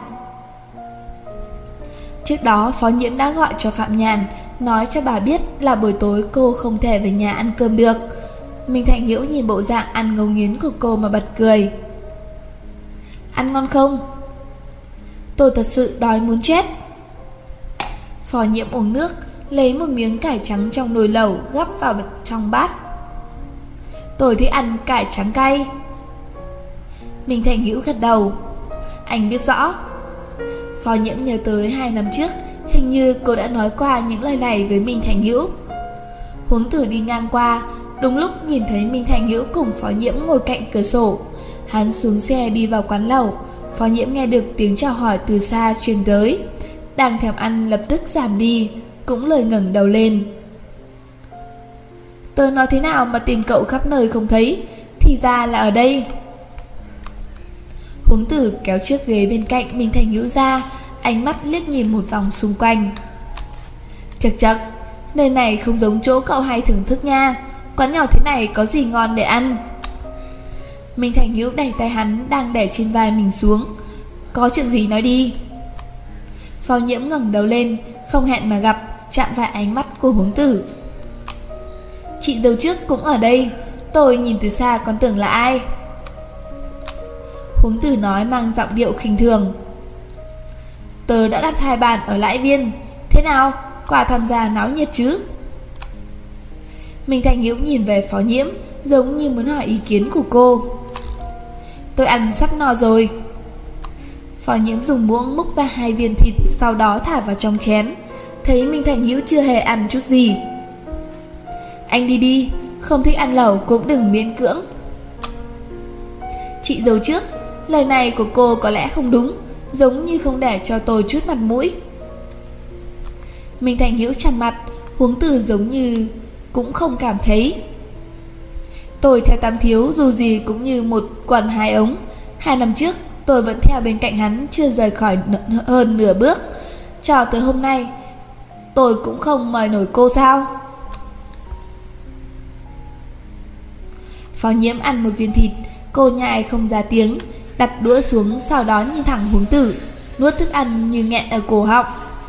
Trước đó Phó Nhiễm đã gọi cho Phạm Nhàn, nói cho bà biết là buổi tối cô không thể về nhà ăn cơm được. Minh Thành Hữu nhìn bộ dạng ăn ngấu nghiến của cô mà bật cười. Ăn ngon không? Tôi thật sự đói muốn chết. Phó Nhiễm uống nước, lấy một miếng cải trắng trong nồi lẩu gắp vào trong bát. Tôi thích ăn cải trắng cay. Minh Thành Hữu gật đầu. Anh biết rõ. Phó Nhiễm nhớ tới 2 năm trước, hình như cô đã nói qua những lời này với Minh Thành Hữu. Huống Tử đi ngang qua, đúng lúc nhìn thấy Minh Thành Hữu cùng Phó Nhiễm ngồi cạnh cửa sổ. Hắn xuống xe đi vào quán lẩu. Phó Nhiễm nghe được tiếng chào hỏi từ xa truyền tới. Đang thèm ăn lập tức giảm đi, cũng lời ngẩng đầu lên. Tôi nói thế nào mà tìm cậu khắp nơi không thấy, thì ra là ở đây. Huống Tử kéo chiếc ghế bên cạnh Minh Thành Hữu ra, ánh mắt liếc nhìn một vòng xung quanh. Chật chật, nơi này không giống chỗ cậu hay thưởng thức nha. Quán nhỏ thế này có gì ngon để ăn? Minh Thành Hữu đẩy tay hắn đang để trên vai mình xuống. Có chuyện gì nói đi. Phó Nhiễm ngẩng đầu lên, không hẹn mà gặp, chạm phải ánh mắt của Huống Tử. Chị dâu trước cũng ở đây, tôi nhìn từ xa còn tưởng là ai. Huống Tử nói mang giọng điệu khinh thường. Tớ đã đặt 2 bàn ở Lãi Viên. Thế nào, quả tham gia náo nhiệt chứ? Minh Thành Hữu nhìn về Phó Nhiễm, giống như muốn hỏi ý kiến của cô. Tôi ăn sắp no rồi. Phó Nhiễm dùng muỗng múc ra 2 viên thịt, sau đó thả vào trong chén. Thấy Minh Thành Hữu chưa hề ăn chút gì. Anh đi đi, không thích ăn lẩu cũng đừng miễn cưỡng. Chị dâu trước, lời này của cô có lẽ không đúng, giống như không để cho tôi chút mặt mũi. Minh Thành Hữu chằm mặt, Huống Tử giống như cũng không cảm thấy. Tôi theo Tam Thiếu dù gì cũng như một quần 2 ống. 2 năm trước tôi vẫn theo bên cạnh hắn, chưa rời khỏi hơn nửa bước. Cho tới hôm nay tôi cũng không mời nổi cô sao? Phó Nhiễm ăn một viên thịt, cô nhai không ra tiếng, đặt đũa xuống, sau đó nhìn thẳng Huống Tử, nuốt thức ăn như nghẹn ở cổ họng.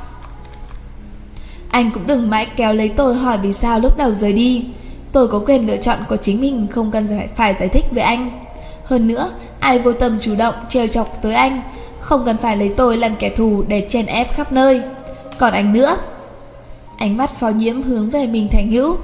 Anh cũng đừng mãi kéo lấy tôi hỏi vì sao lúc đầu rời đi. Tôi có quyền lựa chọn của chính mình, không cần phải giải thích với anh. Hơn nữa, ai vô tâm chủ động trêu chọc tới anh, không cần phải lấy tôi làm kẻ thù để chèn ép khắp nơi. Còn anh nữa. Ánh mắt Phó Nhiễm hướng về Minh Thành Hữu.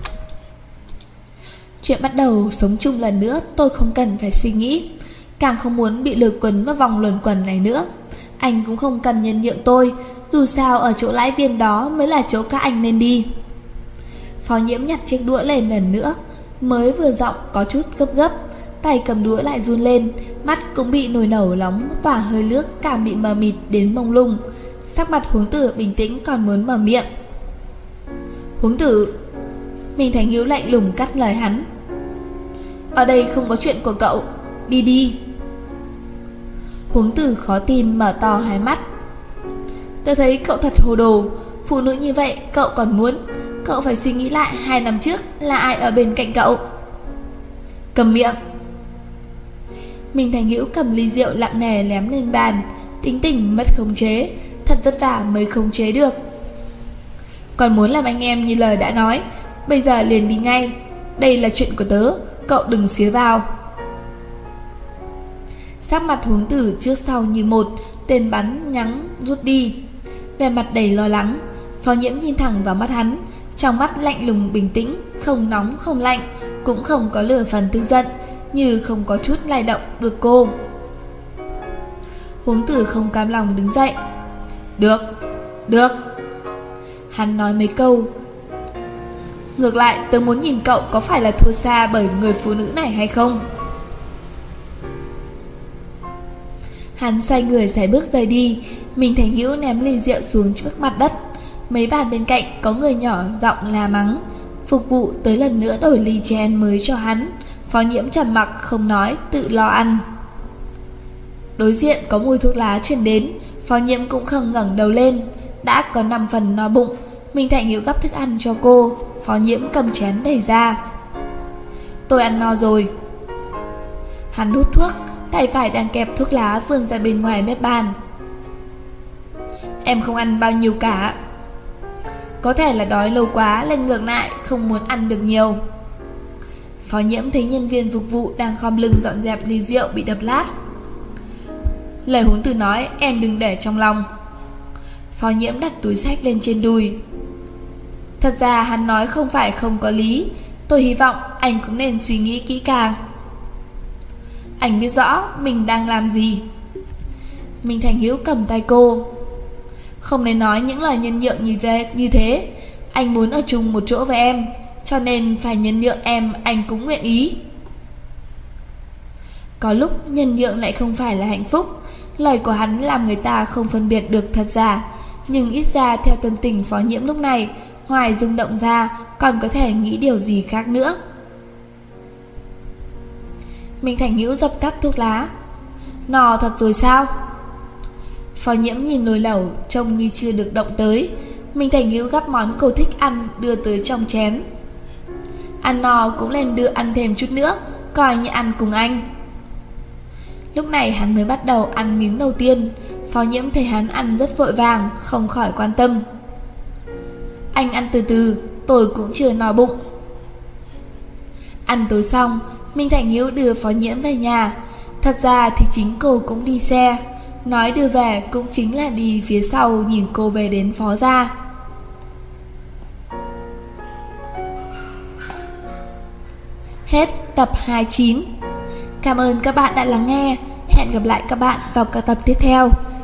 Chuyện bắt đầu sống chung lần nữa tôi không cần phải suy nghĩ, càng không muốn bị lôi cuốn vào vòng luẩn quẩn này nữa. Anh cũng không cần nhân nhượng tôi, dù sao ở chỗ Lãi Viên đó mới là chỗ các anh nên đi. Phó Nhiễm nhặt chiếc đũa lên lần nữa, mới vừa giọng có chút gấp gấp, tay cầm đũa lại run lên, mắt cũng bị nồi nấu nóng tỏa hơi nước, càng bị mờ mịt đến mông lung. Sắc mặt Huống Tử bình tĩnh còn muốn mở miệng. Huống Tử. Minh Thành Hữu lạnh lùng cắt lời hắn. Ở đây không có chuyện của cậu, đi đi. Huống Tử khó tin mở to hai mắt. Tôi thấy cậu thật hồ đồ, phụ nữ như vậy cậu còn muốn. Cậu phải suy nghĩ lại 2 năm trước là ai ở bên cạnh cậu. Cầm miệng. Minh Thành Hữu cầm ly rượu lặng nề ném lên bàn, tính tình mất khống chế, thật vất vả mới khống chế được. Còn muốn làm anh em như lời đã nói, bây giờ liền đi ngay. Đây là chuyện của tớ, cậu đừng xía vào. Sắc mặt Huống Tử trước sau như một, tên bắn nhắng rút đi, vẻ mặt đầy lo lắng. Phó Nhiễm nhìn thẳng vào mắt hắn, trong mắt lạnh lùng bình tĩnh, không nóng không lạnh, cũng không có lửa phần tức giận, như không có chút lay động được cô. Huống Tử không cam lòng đứng dậy. Được, được. Hắn nói mấy câu. Ngược lại tớ muốn nhìn cậu có phải là thua xa bởi người phụ nữ này hay không. Hắn xoay người sải bước rời đi. Minh Thành Hữu ném ly rượu xuống trước mặt đất. Mấy bàn bên cạnh có người nhỏ giọng la mắng. Phục vụ tới lần nữa đổi ly chén mới cho hắn. Phó Nhiễm trầm mặc không nói, tự lo ăn. Đối diện có mùi thuốc lá truyền đến, Phó Nhiễm cũng không ngẩng đầu lên. Đã có 5 phần no bụng. Minh Thành Hữu gắp thức ăn cho cô. Phó Nhiễm cầm chén đẩy ra. Tôi ăn no rồi. Hắn hút thuốc, tay phải đang kẹp thuốc lá vươn ra bên ngoài mép bàn. Em không ăn bao nhiêu cả. Có thể là đói lâu quá nên ngược lại không muốn ăn được nhiều. Phó Nhiễm thấy nhân viên phục vụ đang khom lưng dọn dẹp ly rượu bị đập lát. Lời huống từ nói em đừng để trong lòng. Phó Nhiễm đặt túi xách lên trên đùi. Thật ra hắn nói không phải không có lý. Tôi hy vọng anh cũng nên suy nghĩ kỹ càng. Anh biết rõ mình đang làm gì. Minh Thành Hữu cầm tay cô. Không nên nói những lời nhân nhượng như thế. Anh muốn ở chung một chỗ với em, cho nên phải nhân nhượng em anh cũng nguyện ý. Có lúc nhân nhượng lại không phải là hạnh phúc. Lời của hắn làm người ta không phân biệt được thật giả. Nhưng ít ra theo tâm tình Phó Nhiễm lúc này, ngoài rung động ra còn có thể nghĩ điều gì khác nữa. Minh Thành Hữu dập tắt thuốc lá. No thật rồi sao? Phó Nhiễm nhìn nồi lẩu trông như chưa được động tới. Minh Thành Hữu gắp món cô thích ăn đưa tới trong chén. Ăn no cũng lên đưa ăn thêm chút nữa, coi như ăn cùng anh. Lúc này hắn mới bắt đầu ăn miếng đầu tiên. Phó Nhiễm thấy hắn ăn rất vội vàng, không khỏi quan tâm. Anh ăn từ từ, tôi cũng chưa no bụng. Ăn tối xong, Minh Thành Hữu đưa Phó Nhiễm về nhà. Thật ra thì chính cô cũng đi xe. Nói đưa về cũng chính là đi phía sau nhìn cô về đến Phó gia. Hết tập 29. Cảm ơn các bạn đã lắng nghe. Hẹn gặp lại các bạn vào các tập tiếp theo.